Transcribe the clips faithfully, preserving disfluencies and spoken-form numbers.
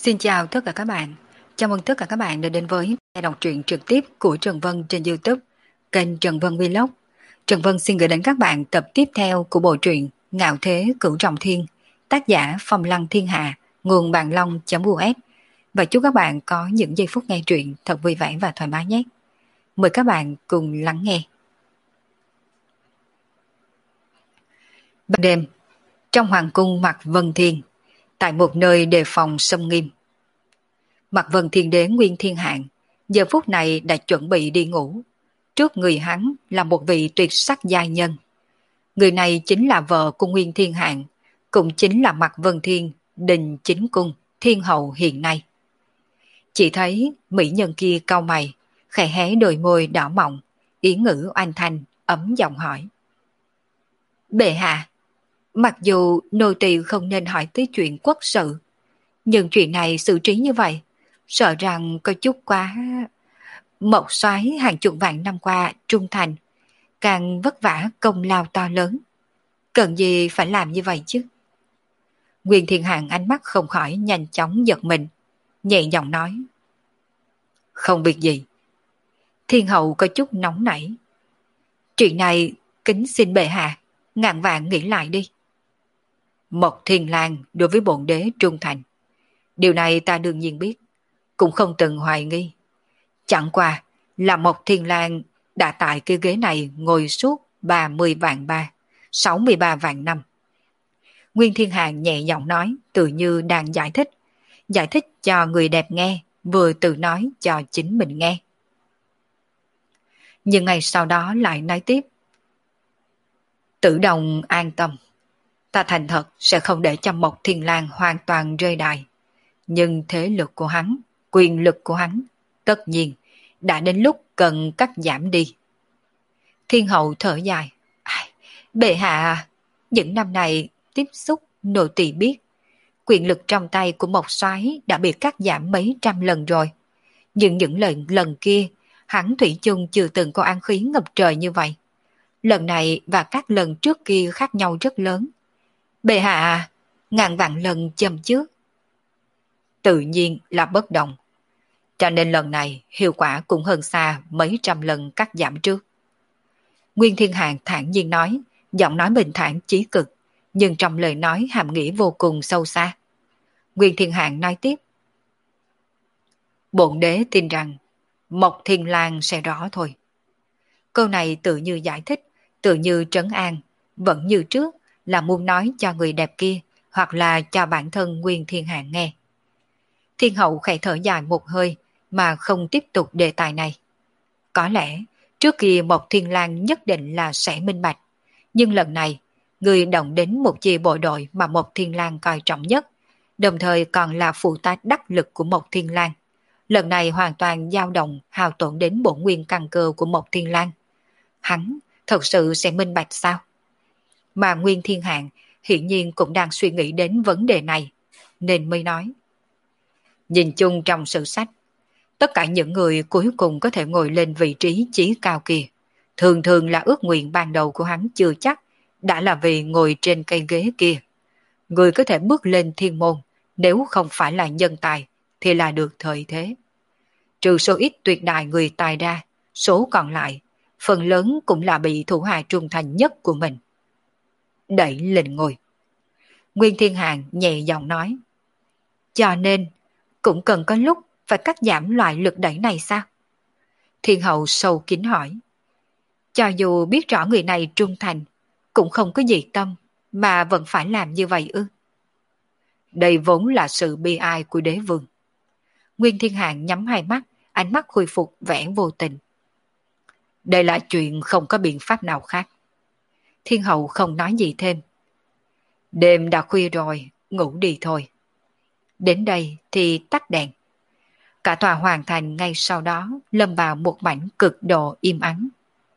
Xin chào tất cả các bạn. Chào mừng tất cả các bạn đã đến với đọc truyện trực tiếp của Trần Vân trên YouTube, kênh Trần Vân Vlog. Trần Vân xin gửi đến các bạn tập tiếp theo của bộ truyện Ngạo Thế Cửu Trọng Thiên, tác giả Phong Lăng Thiên Hạ, nguồn bàn long.us. Và chúc các bạn có những giây phút nghe truyện thật vui vẻ và thoải mái nhé. Mời các bạn cùng lắng nghe. Ban đêm, trong hoàng cung Mạc Vân Thiên, tại một nơi đề phòng xâm nghiêm, Mạc Vân Thiên Đế Nguyên Thiên Hạng giờ phút này đã chuẩn bị đi ngủ. Trước người hắn là một vị tuyệt sắc giai nhân. Người này chính là vợ của Nguyên Thiên Hạng, cũng chính là Mạc Vân Thiên, Đình Chính Cung, Thiên Hậu hiện nay. Chỉ thấy mỹ nhân kia cau mày, khẽ hé đôi môi đỏ mọng, ý ngữ oanh thanh, ấm giọng hỏi. Bệ hạ, mặc dù nô tỳ không nên hỏi tới chuyện quốc sự, nhưng chuyện này xử trí như vậy, sợ rằng có chút quá. Mộc soái hàng chục vạn năm qua trung thành, càng vất vả công lao to lớn, cần gì phải làm như vậy chứ? Nguyên Thiên Hạng ánh mắt không khỏi nhanh chóng giật mình, nhẹ giọng nói. Không việc gì. Thiên hậu có chút nóng nảy. Chuyện này kính xin bệ hạ, ngàn vạn nghĩ lại đi. Mộc Thiên Lang đối với bổn đế trung thành. Điều này ta đương nhiên biết, cũng không từng hoài nghi. Chẳng qua là Mộc Thiên Lang đã tại cái ghế này ngồi suốt ba mươi vạn ba, sáu mươi ba vạn năm. Nguyên Thiên Hạng nhẹ giọng nói, tự như đang giải thích, giải thích cho người đẹp nghe, vừa tự nói cho chính mình nghe. Nhưng ngày sau đó lại nói tiếp. Tử Đồng an tâm, ta thành thật sẽ không để cho Mộc Thiên Lang hoàn toàn rơi đài. Nhưng thế lực của hắn, quyền lực của hắn, tất nhiên đã đến lúc cần cắt giảm đi. Thiên hậu thở dài. Ai, bệ hạ, những năm này tiếp xúc nô tỳ biết, quyền lực trong tay của Mộc soái đã bị cắt giảm mấy trăm lần rồi. Nhưng những lần lần kia, hắn thủy chung chưa từng có an khí ngập trời như vậy. Lần này và các lần trước kia khác nhau rất lớn. Bệ hạ, ngàn vạn lần châm trước. Tự nhiên là bất đồng. Cho nên lần này hiệu quả cũng hơn xa mấy trăm lần cắt giảm trước. Nguyên Thiên Hạng thản nhiên nói, giọng nói bình thản chí cực, nhưng trong lời nói hàm nghĩa vô cùng sâu xa. Nguyên Thiên Hạng nói tiếp. Bổn đế tin rằng Mộc Thiên Lang sẽ rõ thôi. Câu này tự như giải thích, tự như trấn an, vẫn như trước là muốn nói cho người đẹp kia hoặc là cho bản thân Nguyên Thiên Hạng nghe. Thiên hậu khẽ thở dài một hơi mà không tiếp tục đề tài này. Có lẽ trước kia Mộc Thiên Lang nhất định là sẽ minh bạch, nhưng lần này người động đến một chi bộ đội mà Mộc Thiên Lang coi trọng nhất, đồng thời còn là phụ tá đắc lực của Mộc Thiên Lang. Lần này hoàn toàn dao động hao tổn đến bổn nguyên căn cơ của Mộc Thiên Lang. Hắn thật sự sẽ minh bạch sao? Mà Nguyên Thiên Hạng hiển nhiên cũng đang suy nghĩ đến vấn đề này, nên mới nói. Nhìn chung trong sử sách, tất cả những người cuối cùng có thể ngồi lên vị trí chí cao kia, thường thường là ước nguyện ban đầu của hắn chưa chắc đã là vì ngồi trên cây ghế kia. Người có thể bước lên thiên môn, nếu không phải là nhân tài, thì là được thời thế. Trừ số ít tuyệt đại người tài ra, số còn lại, phần lớn cũng là bị thủ hạ trung thành nhất của mình. Đẩy lên ngồi. Nguyên Thiên Hạng nhẹ giọng nói. Cho nên, cũng cần có lúc phải cắt giảm loại lực đẩy này sao? Thiên hậu sâu kín hỏi. Cho dù biết rõ người này trung thành, cũng không có gì tâm, mà vẫn phải làm như vậy ư? Đây vốn là sự bi ai của đế vương. Nguyên Thiên Hạng nhắm hai mắt, ánh mắt khôi phục vẻ vô tình. Đây là chuyện không có biện pháp nào khác. Thiên hậu không nói gì thêm. Đêm đã khuya rồi, ngủ đi thôi. Đến đây thì tắt đèn. Cả tòa hoàng thành ngay sau đó lâm vào một mảnh cực độ im ắng.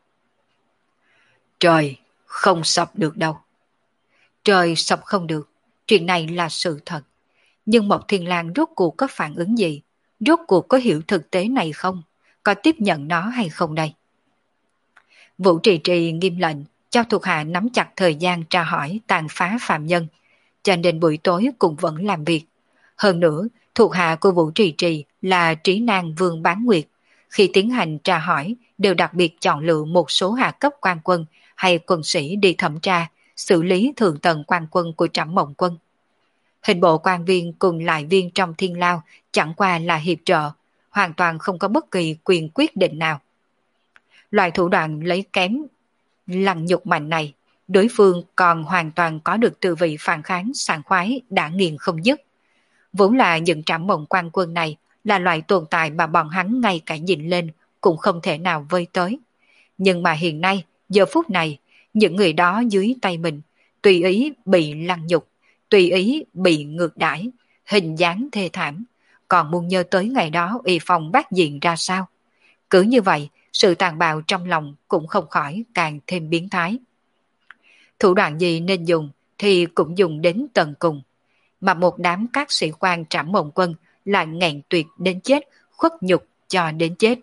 Trời không sập được đâu. Trời sập không được, chuyện này là sự thật. Nhưng Mộc Thiên Lang rốt cuộc có phản ứng gì? Rốt cuộc có hiểu thực tế này không? Có tiếp nhận nó hay không đây? Vũ Trì Trì nghiêm lệnh cho thuộc hạ nắm chặt thời gian tra hỏi tàn phá phạm nhân, cho nên buổi tối cũng vẫn làm việc. Hơn nữa, Thuộc hạ của Vũ Trì Trì là Trí Nang Vương Bán Nguyệt. Khi tiến hành tra hỏi, đều đặc biệt chọn lựa một số hạ cấp quan quân hay quân sĩ đi thẩm tra, xử lý thượng tầng quan quân của Trảm Mộng Quân. Hình bộ quan viên cùng lại viên trong thiên lao chẳng qua là hiệp trợ, hoàn toàn không có bất kỳ quyền quyết định nào. Loại thủ đoạn lấy kém lăng nhục mạnh này, đối phương còn hoàn toàn có được tư vị phản kháng sảng khoái đã nghiền không dứt. Vốn là những Trảm Mộng quan quân này là loại tồn tại mà bọn hắn ngay cả nhìn lên cũng không thể nào vây tới. Nhưng mà hiện nay, giờ phút này, những người đó dưới tay mình, tùy ý bị lăng nhục, tùy ý bị ngược đãi, hình dáng thê thảm, còn muốn nhớ tới ngày đó y phong bát diện ra sao. Cứ như vậy, sự tàn bạo trong lòng cũng không khỏi càng thêm biến thái. Thủ đoạn gì nên dùng thì cũng dùng đến tận cùng, mà một đám các sĩ quan Trảm Mộng Quân lại nghẹn tuyệt đến chết, khuất nhục cho đến chết.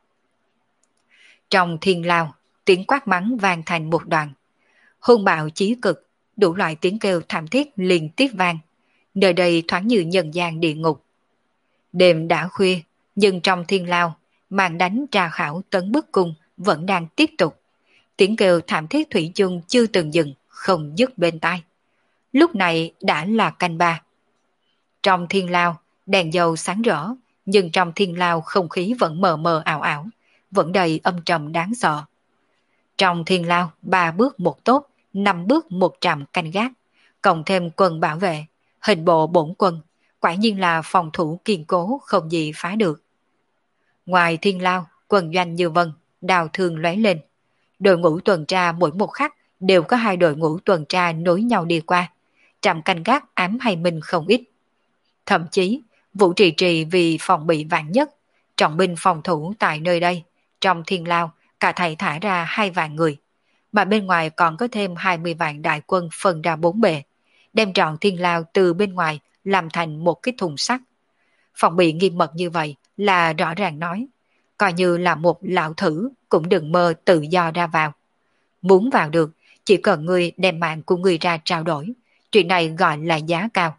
Trong thiên lao, tiếng quát mắng vang thành một đoạn. Hung bạo chí cực, đủ loại tiếng kêu thảm thiết liên tiếp vang. Nơi đây thoáng như nhân gian địa ngục. Đêm đã khuya, nhưng trong thiên lao, màn đánh tra khảo tấn bức cung vẫn đang tiếp tục. Tiếng kêu thảm thiết thủy chung chưa từng dừng, không dứt bên tai. Lúc này đã là canh ba. Trong thiên lao, đèn dầu sáng rỡ, nhưng trong thiên lao không khí vẫn mờ mờ ảo ảo, vẫn đầy âm trầm đáng sợ. Trong thiên lao, ba bước một tốt, năm bước một trạm canh gác, cộng thêm quân bảo vệ, hình bộ bổn quân, quả nhiên là phòng thủ kiên cố không gì phá được. Ngoài thiên lao, quân doanh như vân, đào thương lóe lên. Đội ngũ tuần tra mỗi một khắc đều có hai đội ngũ tuần tra nối nhau đi qua, trạm canh gác ám hay minh không ít. Thậm chí, Vũ Trì Trì vì phòng bị vạn nhất, trọng binh phòng thủ tại nơi đây, trong thiên lao, cả thầy thả ra hai vạn người, mà bên ngoài còn có thêm hai mươi vạn đại quân phân ra bốn bề, đem trọn thiên lao từ bên ngoài làm thành một cái thùng sắt. Phòng bị nghiêm mật như vậy là rõ ràng nói, coi như là một lão thử cũng đừng mơ tự do ra vào. Muốn vào được, chỉ cần ngươi đem mạng của ngươi ra trao đổi, chuyện này gọi là giá cao.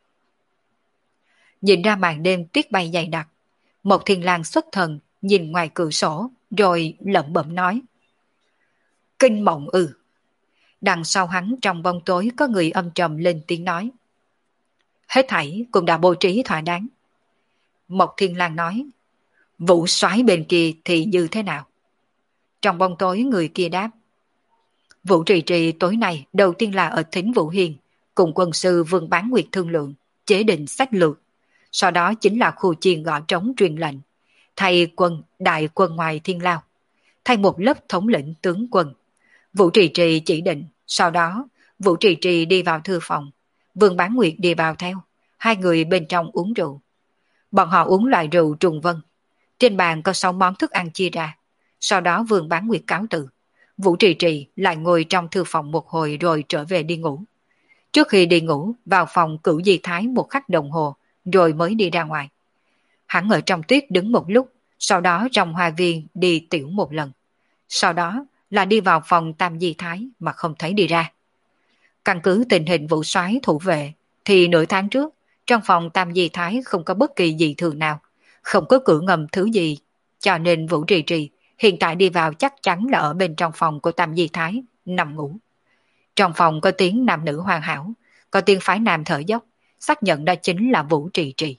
Nhìn ra màn đêm tuyết bay dày đặc, một thiên lang xuất thần nhìn ngoài cửa sổ rồi lẩm bẩm nói. Kinh mộng ư. Đằng sau hắn trong bóng tối có người âm trầm lên tiếng nói. Hết thảy cũng đã bố trí thỏa đáng. Mộc Thiên Lang nói. Vũ soái bên kia thì như thế nào? Trong bóng tối người kia đáp. Vũ Trì Trì tối nay đầu tiên là ở Thính Vũ Hiền cùng quân sư Vương Bán Nguyệt thương lượng, chế định sách lược. Sau đó chính là khu chiên gõ trống truyền lệnh, thay quân đại quân ngoài thiên lao, thay một lớp thống lĩnh tướng quân. Vũ Trì Trì chỉ định, sau đó Vũ Trì Trì đi vào thư phòng, Vương Bán Nguyệt đi vào theo, hai người bên trong uống rượu. Bọn họ uống loại rượu trùng vân. Trên bàn có sáu món thức ăn chia ra. Sau đó Vương Bán Nguyệt cáo từ. Vũ Trì Trì lại ngồi trong thư phòng một hồi rồi trở về đi ngủ. Trước khi đi ngủ, vào phòng Cửu Di Thái một khắc đồng hồ, rồi mới đi ra ngoài. Hắn ở trong tuyết đứng một lúc, sau đó trong hoa viên đi tiểu một lần. Sau đó là đi vào phòng Tam Di Thái mà không thấy đi ra. Căn cứ tình hình Vũ soái thủ vệ, thì nửa tháng trước, trong phòng Tam Di Thái không có bất kỳ gì thường nào, không có cửa ngầm thứ gì, cho nên Vũ Trì Trì hiện tại đi vào chắc chắn là ở bên trong phòng của Tam Di Thái, nằm ngủ. Trong phòng có tiếng nam nữ hoàn hảo, có tiếng phái nam thở dốc, xác nhận đó chính là Vũ Trì Trì.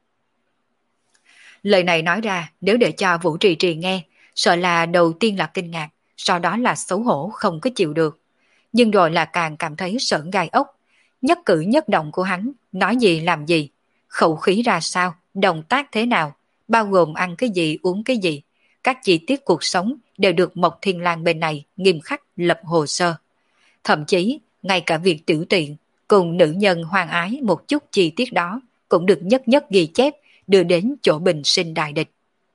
Lời này nói ra, nếu để cho Vũ Trì Trì nghe, sợ là đầu tiên là kinh ngạc, sau đó là xấu hổ không có chịu được. Nhưng rồi là càng cảm thấy sởn gai ốc, nhất cử nhất động của hắn, nói gì làm gì, khẩu khí ra sao, động tác thế nào, bao gồm ăn cái gì uống cái gì, các chi tiết cuộc sống đều được Mộc Thiên Lang bên này nghiêm khắc lập hồ sơ. Thậm chí, ngay cả việc tiểu tiện cùng nữ nhân hoang ái một chút chi tiết đó cũng được nhất nhất ghi chép đưa đến chỗ bình sinh đại địch.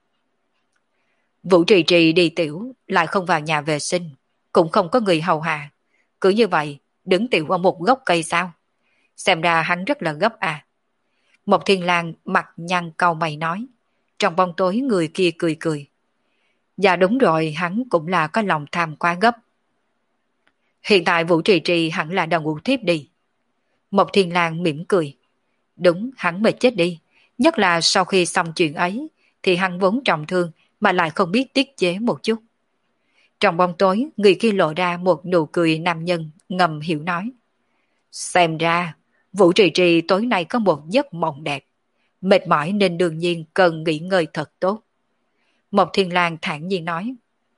Vũ Trì Trì đi tiểu lại không vào nhà vệ sinh, cũng không có người hầu hạ, cứ như vậy đứng tiểu ở một gốc cây sao? Xem ra hắn rất là gấp à. Mộc Thiên Lang mặt nhăn cau mày nói, trong bóng tối người kia cười cười. Dạ đúng rồi, hắn cũng là có lòng tham quá gấp. Hiện tại Vũ Trì Trì hẳn là đang ngủ thiếp đi. Mộc Thiên Lang mỉm cười. Đúng, hắn mệt chết đi, Nhất là sau khi xong chuyện ấy, thì hắn vốn trọng thương mà lại không biết tiết chế một chút. Trong bóng tối, người kia lộ ra một nụ cười nam nhân, ngầm hiểu nói. Xem ra, Vũ Trì Trì tối nay có một giấc mộng đẹp. Mệt mỏi nên đương nhiên cần nghỉ ngơi thật tốt. Mộc Thiên Lang thản nhiên nói.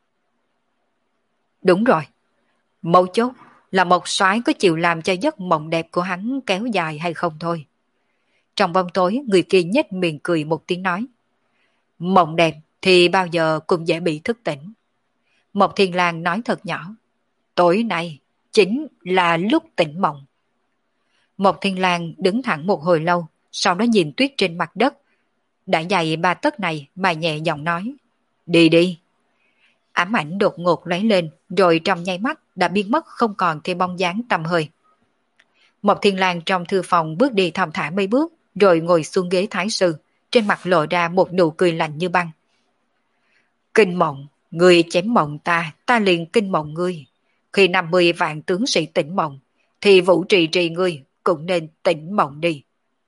Đúng rồi. Mấu chốt là Mộc Soái có chịu làm cho giấc mộng đẹp của hắn kéo dài hay không thôi. Trong bóng tối, người kia nhếch miệng cười một tiếng nói. Mộng đẹp thì bao giờ cũng dễ bị thức tỉnh. Mộc Thiên Lang nói thật nhỏ. Tối nay chính là lúc tỉnh mộng. Mộc Thiên Lang đứng thẳng một hồi lâu, sau đó nhìn tuyết trên mặt đất. Đã dày ba tấc này mà nhẹ giọng nói. Đi đi. Ám ảnh đột ngột lóe lên, rồi trong nháy mắt đã biến mất không còn thêm bóng dáng tăm hơi. Mộc Thiên Lang trong thư phòng bước đi thong thả mấy bước, rồi ngồi xuống ghế thái sư, trên mặt lộ ra một nụ cười lạnh như băng. Kinh mộng, người chém mộng ta, ta liền kinh mộng ngươi. Khi năm mươi vạn tướng sĩ tỉnh mộng, thì Vũ Trì Trì ngươi cũng nên tỉnh mộng đi.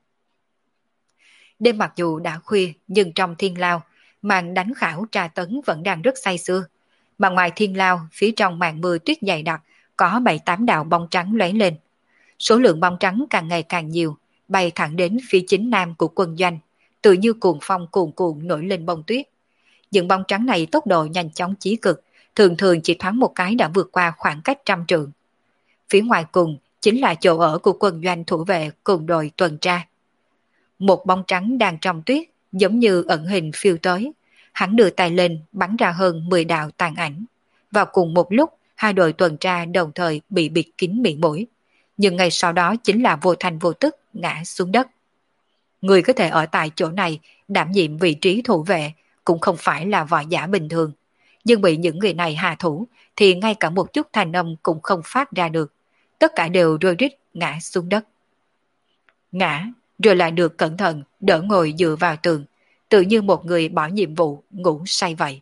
Đêm mặc dù đã khuya, nhưng trong thiên lao, màn đánh khảo tra tấn vẫn đang rất say sưa. Mà ngoài thiên lao, phía trong màn mưa tuyết dày đặc, có bảy tám đạo bóng trắng lóe lên. Số lượng bóng trắng càng ngày càng nhiều, bay thẳng đến phía chính nam của quân doanh, tự như cuồng phong cuồn cuộn nổi lên bông tuyết. Những bóng trắng này tốc độ nhanh chóng chí cực, thường thường chỉ thoáng một cái đã vượt qua khoảng cách trăm trượng. Phía ngoài cùng chính là chỗ ở của quân doanh thủ vệ cùng đội tuần tra. Một bóng trắng đang trong tuyết, giống như ẩn hình phiêu tới. Hắn đưa tay lên bắn ra hơn mười đạo tàn ảnh. Vào cùng một lúc, hai đội tuần tra đồng thời bị bịt kín miệng mũi. Nhưng ngay sau đó chính là vô thành vô tức ngã xuống đất. Người có thể ở tại chỗ này đảm nhiệm vị trí thủ vệ cũng không phải là võ giả bình thường. Nhưng bị những người này hạ thủ thì ngay cả một chút thanh âm cũng không phát ra được. Tất cả đều rơi rít ngã xuống đất. Ngã, rồi lại được cẩn thận đỡ ngồi dựa vào tường, tự như một người bỏ nhiệm vụ ngủ say vậy.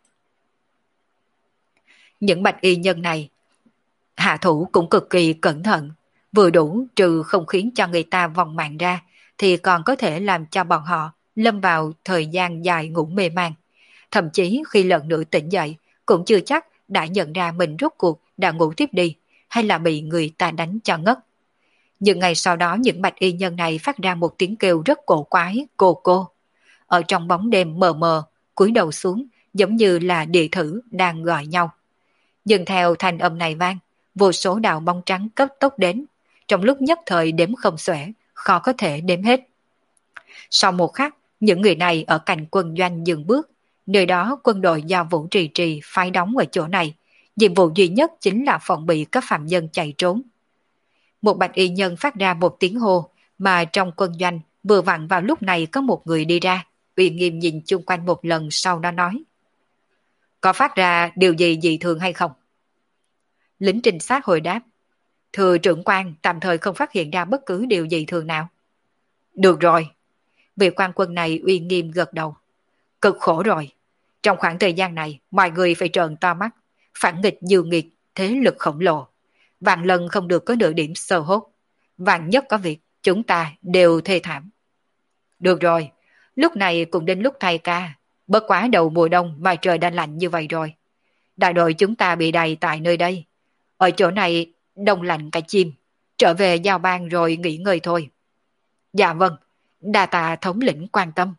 Những bạch y nhân này, hạ thủ cũng cực kỳ cẩn thận, vừa đủ trừ không khiến cho người ta vòng mạng ra, thì còn có thể làm cho bọn họ lâm vào thời gian dài ngủ mê man. Thậm chí khi lần nữa tỉnh dậy, cũng chưa chắc đã nhận ra mình rốt cuộc đã ngủ tiếp đi, hay là bị người ta đánh cho ngất. Nhưng ngày sau đó những bạch y nhân này phát ra một tiếng kêu rất cổ quái, cô cô. Ở trong bóng đêm mờ mờ, cúi đầu xuống, giống như là địa thử đang gọi nhau. Nhưng theo thanh âm này vang, vô số đạo bóng trắng cấp tốc đến, trong lúc nhất thời đếm không xuể, khó có thể đếm hết. Sau một khắc, những người này ở cạnh quân doanh dừng bước, nơi đó quân đội do Vũ Trì Trì phái đóng ở chỗ này, nhiệm vụ duy nhất chính là phòng bị các phạm nhân chạy trốn. Một bạch y nhân phát ra một tiếng hô, mà trong quân doanh vừa vặn vào lúc này có một người đi ra, uy nghiêm nhìn chung quanh một lần sau đó nói. Có phát ra điều gì dị thường hay không? Lính trinh sát hồi đáp. Thưa trưởng quan, tạm thời không phát hiện ra bất cứ điều gì thường nào. Được rồi. Vị quan quân này uy nghiêm gật đầu. Cực khổ rồi. Trong khoảng thời gian này, mọi người phải trợn to mắt, phản nghịch dư nghiệt, thế lực khổng lồ. Vạn lần không được có nửa điểm sơ hốt. Vạn nhất có việc, chúng ta đều thê thảm. Được rồi, lúc này cũng đến lúc thay ca. Bất quá đầu mùa đông mà trời đã lạnh như vậy rồi. Đại đội chúng ta bị đầy tại nơi đây. Ở chỗ này đông lạnh cả chim. Trở về giao ban rồi nghỉ ngơi thôi. Dạ vâng, đa tạ thống lĩnh quan tâm.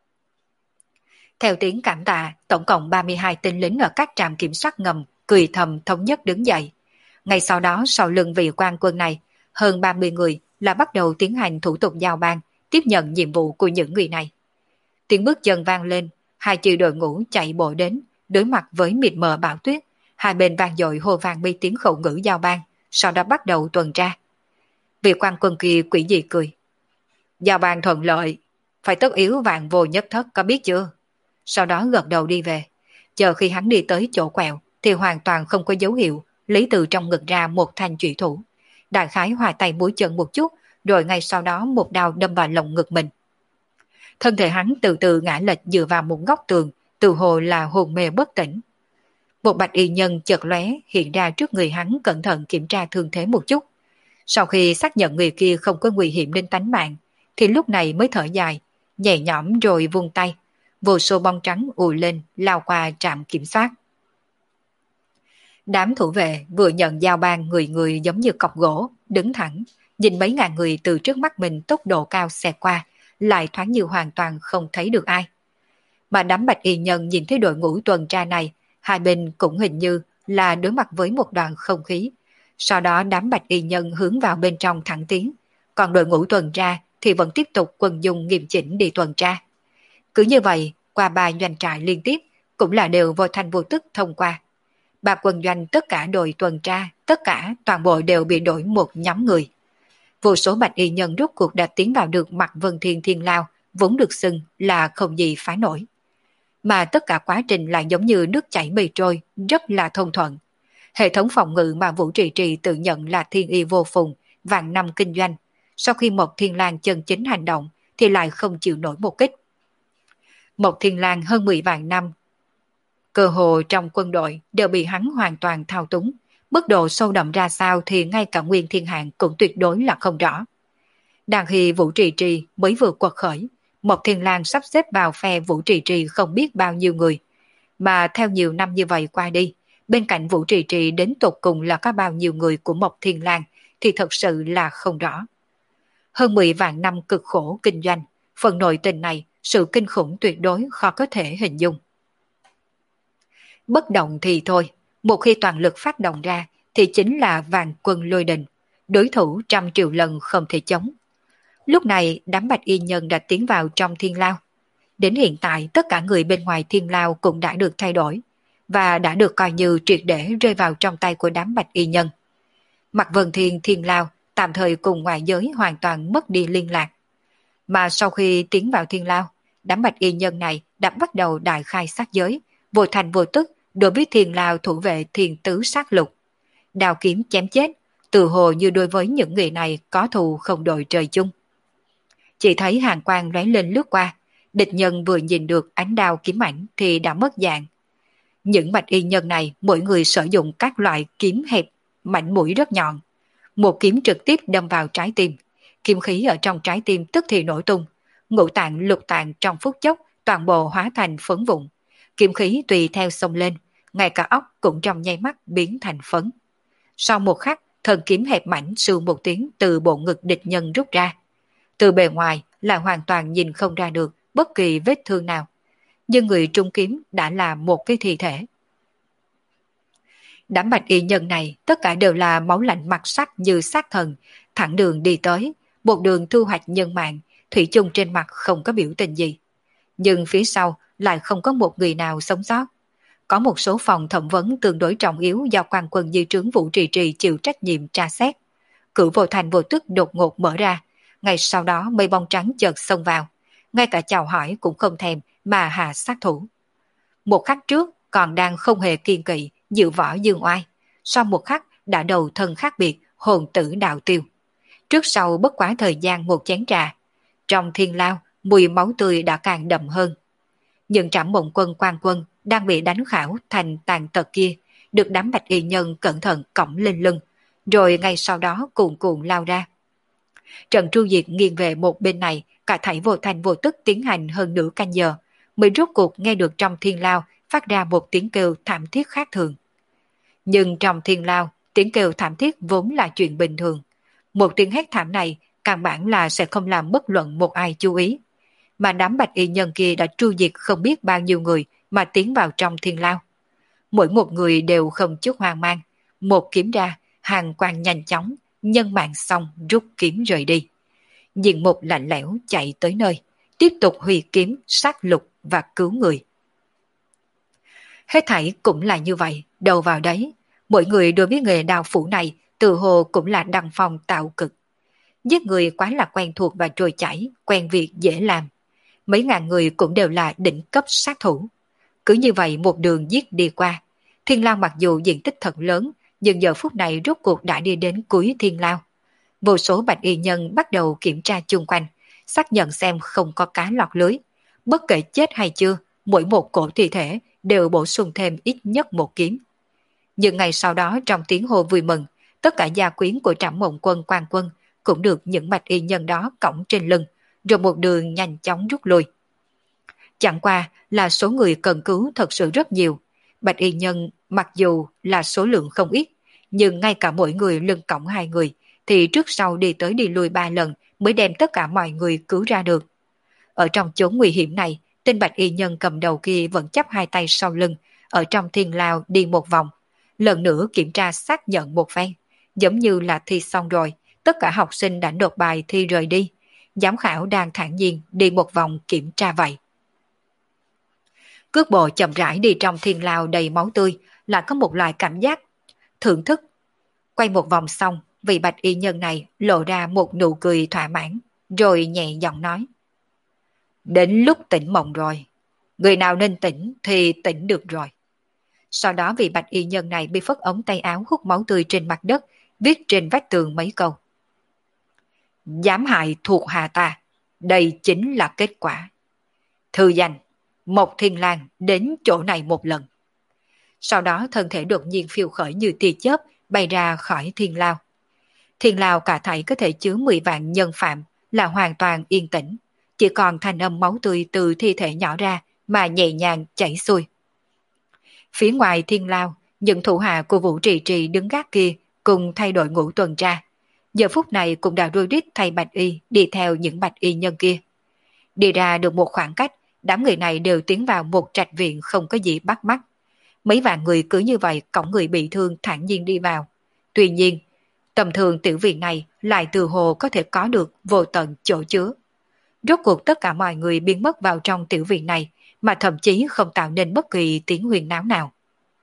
Theo tiếng cảm tạ, tổng cộng ba mươi hai tên lính ở các trạm kiểm soát ngầm cười thầm thống nhất đứng dậy. Ngay sau đó sau lưng vị quan quân này, hơn ba mươi người là bắt đầu tiến hành thủ tục giao ban, tiếp nhận nhiệm vụ của những người này. Tiếng bước chân vang lên, hai chi đội ngũ chạy bộ đến, đối mặt với mịt mờ bão tuyết, hai bên vang dội hô vang bi tiếng khẩu ngữ giao ban, sau đó bắt đầu tuần tra. Vị quan quân kia quỷ dị cười. Giao ban thuận lợi, phải tất yếu vạn vô nhất thất có biết chưa? Sau đó gật đầu đi về. Chờ khi hắn đi tới chỗ quẹo thì hoàn toàn không có dấu hiệu, lấy từ trong ngực ra một thanh trụy thủ. Đại khái hòa tay mũi chân một chút, rồi ngay sau đó một đao đâm vào lồng ngực mình. Thân thể hắn từ từ ngã lệch dựa vào một góc tường, từ hồ là hồn mê bất tỉnh. Một bạch y nhân chợt lóe hiện ra trước người hắn, cẩn thận kiểm tra thương thế một chút. Sau khi xác nhận người kia không có nguy hiểm đến tánh mạng, thì lúc này mới thở dài, nhẹ nhõm rồi vung tay. Vô số bóng trắng ùa lên lao qua trạm kiểm soát. Đám thủ vệ vừa nhận giao ban người người giống như cọc gỗ, đứng thẳng, nhìn mấy ngàn người từ trước mắt mình tốc độ cao xẹt qua, lại thoáng như hoàn toàn không thấy được ai. Mà đám bạch y nhân nhìn thấy đội ngũ tuần tra này, hai bên cũng hình như là đối mặt với một đoàn không khí. Sau đó đám bạch y nhân hướng vào bên trong thẳng tiến, còn đội ngũ tuần tra thì vẫn tiếp tục quân dung nghiêm chỉnh đi tuần tra. Cứ như vậy, qua ba doanh trại liên tiếp, cũng là đều vô thanh vô tức thông qua. Ba quân doanh tất cả đội tuần tra, tất cả toàn bộ đều bị đổi một nhóm người. Vô số bạch y nhân rốt cuộc đã tiến vào được mặt Vân Thiên Thiên Lao, vốn được xưng là không gì phá nổi. Mà tất cả quá trình lại giống như nước chảy mây trôi, rất là thông thuận. Hệ thống phòng ngự mà Vũ Trì Trì tự nhận là thiên y vô phùng, vạn năm kinh doanh, sau khi Mộc Thiên Lang chân chính hành động thì lại không chịu nổi một kích. Mộc Thiên Lang hơn mười vạn năm, cơ hồ trong quân đội đều bị hắn hoàn toàn thao túng, mức độ sâu đậm ra sao thì ngay cả Nguyên Thiên Hạng cũng tuyệt đối là không rõ. Đang khi Vũ Trì Trì mới vừa quật khởi, Mộc Thiên Lang sắp xếp vào phe Vũ Trì Trì không biết bao nhiêu người, mà theo nhiều năm như vậy qua đi, bên cạnh Vũ Trì Trì đến tột cùng là có bao nhiêu người của Mộc Thiên Lang thì thật sự là không rõ. Hơn mười vạn năm cực khổ kinh doanh, phần nội tình này, sự kinh khủng tuyệt đối khó có thể hình dung. Bất động thì thôi, một khi toàn lực phát động ra thì chính là vạn quân lôi đình, đối thủ trăm triệu lần không thể chống. Lúc này đám bạch y nhân đã tiến vào trong thiên lao. Đến hiện tại tất cả người bên ngoài thiên lao cũng đã được thay đổi và đã được coi như triệt để rơi vào trong tay của đám bạch y nhân. Mặt Vân Thiên Thiên Lao tạm thời cùng ngoại giới hoàn toàn mất đi liên lạc. Mà sau khi tiến vào thiên lao, đám bạch y nhân này đã bắt đầu đại khai sát giới, vô thành vô tức đối với thiên lao thủ vệ thiên tứ sát lục. Đao kiếm chém chết, từ hồ như đối với những người này có thù không đội trời chung. Chỉ thấy hàng quang lóe lên lướt qua, địch nhân vừa nhìn được ánh đao kiếm ảnh thì đã mất dạng. Những bạch y nhân này mỗi người sử dụng các loại kiếm hẹp, mảnh mũi rất nhọn. Một kiếm trực tiếp đâm vào trái tim, kiếm khí ở trong trái tim tức thì nổ tung, ngũ tạng lục tạng trong phút chốc toàn bộ hóa thành phấn vụn. Kiếm khí tùy theo xông lên, ngay cả óc cũng trong nháy mắt biến thành phấn. Sau một khắc, thần kiếm hẹp mảnh sưu một tiếng từ bộ ngực địch nhân rút ra. Từ bề ngoài là hoàn toàn nhìn không ra được bất kỳ vết thương nào, nhưng người trung kiếm đã là một cái thi thể. Đám bạch y nhân này tất cả đều là máu lạnh mặt sắc như sát thần, thẳng đường đi tới, một đường thu hoạch nhân mạng, thủy chung trên mặt không có biểu tình gì. Nhưng phía sau lại không có một người nào sống sót. Có một số phòng thẩm vấn tương đối trọng yếu do quan quân dư trướng Vũ Trì Trì chịu trách nhiệm tra xét. Cửa vô thành vô tức đột ngột mở ra, ngay sau đó mây bông trắng chợt xông vào, ngay cả chào hỏi cũng không thèm mà hạ sát thủ. Một khắc trước còn đang không hề kiên kỵ dự võ dương oai, sau một khắc đã đầu thân khác biệt, hồn tử đạo tiêu. Trước sau bất quá thời gian một chén trà, trong thiên lao mùi máu tươi đã càng đậm hơn. Những trảm mộng quân quan quân đang bị đánh khảo thành tàn tật kia được đám bạch y nhân cẩn thận cõng lên lưng, rồi ngay sau đó cuồn cuộn lao ra. Trần Tru Diệt nghiêng về một bên này, cả thảy vô thành vô tức tiến hành hơn nửa canh giờ, mới rốt cuộc nghe được trong thiên lao phát ra một tiếng kêu thảm thiết khác thường. Nhưng trong thiên lao, tiếng kêu thảm thiết vốn là chuyện bình thường. Một tiếng hét thảm này căn bản là sẽ không làm bất luận một ai chú ý. Mà đám bạch y nhân kia đã tru diệt không biết bao nhiêu người mà tiến vào trong thiên lao. Mỗi một người đều không chút hoang mang, một kiếm ra, hàng quang nhanh chóng, nhân mạng xong rút kiếm rời đi. Diện Mục lạnh lẽo chạy tới nơi, tiếp tục huy kiếm, sát lục và cứu người. Hết thảy cũng là như vậy, đầu vào đấy, mỗi người đối với nghề đao phủ này từ hồ cũng là đăng phong tạo cực. Giết người quá là quen thuộc và trôi chảy, quen việc dễ làm. Mấy ngàn người cũng đều là đỉnh cấp sát thủ. Cứ như vậy một đường giết đi qua. Thiên lao mặc dù diện tích thật lớn, nhưng giờ phút này rốt cuộc đã đi đến cuối thiên lao. Vô số bạch y nhân bắt đầu kiểm tra chung quanh, xác nhận xem không có cá lọt lưới. Bất kể chết hay chưa, mỗi một cổ thi thể đều bổ sung thêm ít nhất một kiếm. Nhưng ngày sau đó trong tiếng hô vui mừng, tất cả gia quyến của Trảm Mộng Quân quan quân cũng được những bạch y nhân đó cõng trên lưng, rồi một đường nhanh chóng rút lui. Chẳng qua là số người cần cứu thật sự rất nhiều. Bạch y nhân mặc dù là số lượng không ít, nhưng ngay cả mỗi người lưng cõng hai người, thì trước sau đi tới đi lui ba lần mới đem tất cả mọi người cứu ra được. Ở trong chốn nguy hiểm này, tên bạch y nhân cầm đầu kia vẫn chắp hai tay sau lưng, ở trong thiên lao đi một vòng, lần nữa kiểm tra xác nhận một phen, giống như là thi xong rồi, tất cả học sinh đã nộp bài thi rời đi, giám khảo đang thản nhiên đi một vòng kiểm tra vậy. Cước bộ chậm rãi đi trong thiên lao đầy máu tươi, là có một loại cảm giác thưởng thức. Quay một vòng xong, vị bạch y nhân này lộ ra một nụ cười thỏa mãn, rồi nhẹ giọng nói: đến lúc tỉnh mộng rồi, người nào nên tỉnh thì tỉnh được rồi. Sau đó vị bạch y nhân này bị phất ống tay áo hút máu tươi trên mặt đất, viết trên vách tường mấy câu: dám hại thuộc hạ ta, đây chính là kết quả. Thư danh Mộc Thiên Lang đến chỗ này một lần. Sau đó thân thể đột nhiên phiêu khởi như tia chớp, bay ra khỏi thiên lao. Thiên lao cả thảy có thể chứa mười vạn nhân phạm, là hoàn toàn yên tĩnh, chỉ còn thanh âm máu tươi từ thi thể nhỏ ra mà nhẹ nhàng chảy xuôi. Phía ngoài thiên lao, những thủ hạ của Vũ Trì Trì đứng gác kia cùng thay đổi ngũ tuần tra, giờ phút này cũng đã đuôi rít thay bạch y đi theo những bạch y nhân kia. Đi ra được một khoảng cách, đám người này đều tiến vào một trạch viện không có gì bắt mắt. Mấy vạn người cứ như vậy cõng người bị thương thản nhiên đi vào. Tuy nhiên, tầm thường tiểu viện này lại từ hồ có thể có được vô tận chỗ chứa. Rốt cuộc tất cả mọi người biến mất vào trong tiểu viện này, mà thậm chí không tạo nên bất kỳ tiếng huyên náo nào.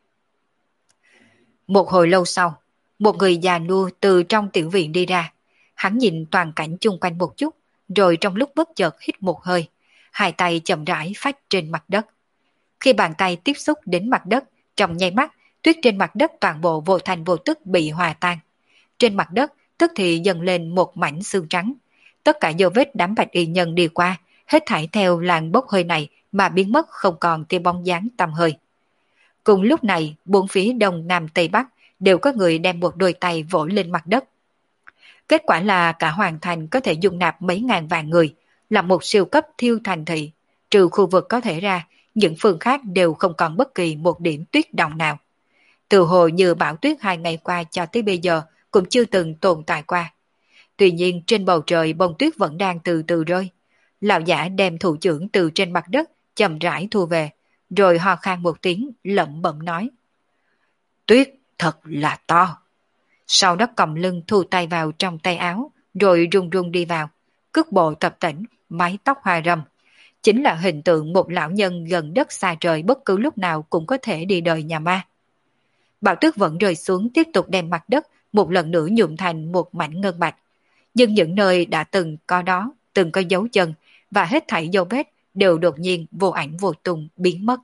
Một hồi lâu sau, một người già nua từ trong tiểu viện đi ra. Hắn nhìn toàn cảnh chung quanh một chút, rồi trong lúc bất chợt hít một hơi, hai tay chậm rãi phách trên mặt đất. Khi bàn tay tiếp xúc đến mặt đất, trong nháy mắt, tuyết trên mặt đất toàn bộ vô thành vô tức bị hòa tan. Trên mặt đất, tức thì dần lên một mảnh xương trắng. Tất cả dấu vết đám bạch y nhân đi qua, hết thảy theo làn bốc hơi này mà biến mất không còn tia bóng dáng tăm hơi. Cùng lúc này, bốn phía đông nam tây bắc đều có người đem một đôi tay vỗ lên mặt đất. Kết quả là cả hoàng thành có thể dung nạp mấy ngàn vạn người, là một siêu cấp thiêu thành thị. Trừ khu vực có thể ra, những phương khác đều không còn bất kỳ một điểm tuyết động nào. Từ hồ như bão tuyết hai ngày qua cho tới bây giờ cũng chưa từng tồn tại qua. Tuy nhiên trên bầu trời bông tuyết vẫn đang từ từ rơi. Lão giả đem thủ trưởng từ trên mặt đất chậm rãi thu về, rồi ho khan một tiếng lẩm bẩm nói: tuyết thật là to. Sau đó cầm lưng thu tay vào trong tay áo, rồi run run đi vào, cước bộ tập tễnh, mái tóc hoa râm. Chính là hình tượng một lão nhân gần đất xa trời, bất cứ lúc nào cũng có thể đi đời nhà ma. Bão tuyết vẫn rơi xuống, tiếp tục đem mặt đất một lần nữa nhuộm thành một mảnh ngân bạch. Nhưng những nơi đã từng có đó, từng có dấu chân, và hết thảy dấu vết đều đột nhiên vô ảnh vô tung biến mất.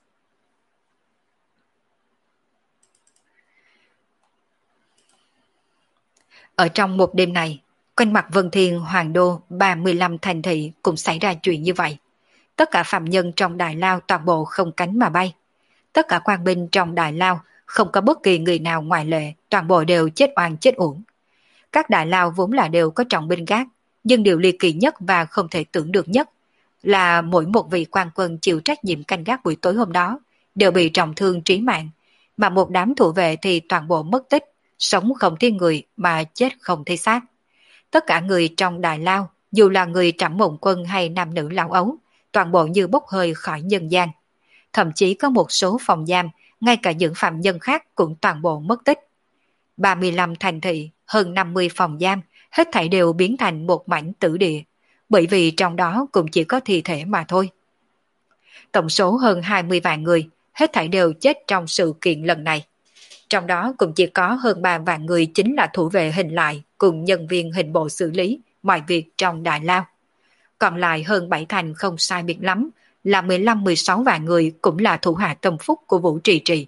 Ở trong một đêm này, quanh mặt Vân Thiên Hoàng Đô ba mươi lăm thành thị cũng xảy ra chuyện như vậy. Tất cả phạm nhân trong Đại Lao toàn bộ không cánh mà bay. Tất cả quan binh trong Đại Lao không có bất kỳ người nào ngoại lệ, toàn bộ đều chết oan chết uổng. Các Đại Lao vốn là đều có trọng binh gác, nhưng điều ly kỳ nhất và không thể tưởng được nhất là mỗi một vị quan quân chịu trách nhiệm canh gác buổi tối hôm đó đều bị trọng thương trí mạng, mà một đám thủ vệ thì toàn bộ mất tích, sống không thấy người mà chết không thấy xác. Tất cả người trong Đại Lao, dù là người Trảm Mộng Quân hay nam nữ lão ấu, toàn bộ như bốc hơi khỏi nhân gian. Thậm chí có một số phòng giam, ngay cả những phạm nhân khác cũng toàn bộ mất tích. ba mươi lăm thành thị, hơn năm mươi phòng giam, hết thảy đều biến thành một mảnh tử địa, bởi vì trong đó cũng chỉ có thi thể mà thôi. Tổng số hơn hai mươi vạn người, hết thảy đều chết trong sự kiện lần này. Trong đó cũng chỉ có hơn ba vạn người chính là thủ vệ hình lại cùng nhân viên hình bộ xử lý mọi việc trong Đại Lao. Còn lại hơn bảy thành không sai biệt lắm là mười lăm mười sáu vạn người cũng là thủ hạ tâm phúc của Vũ Trì Trì.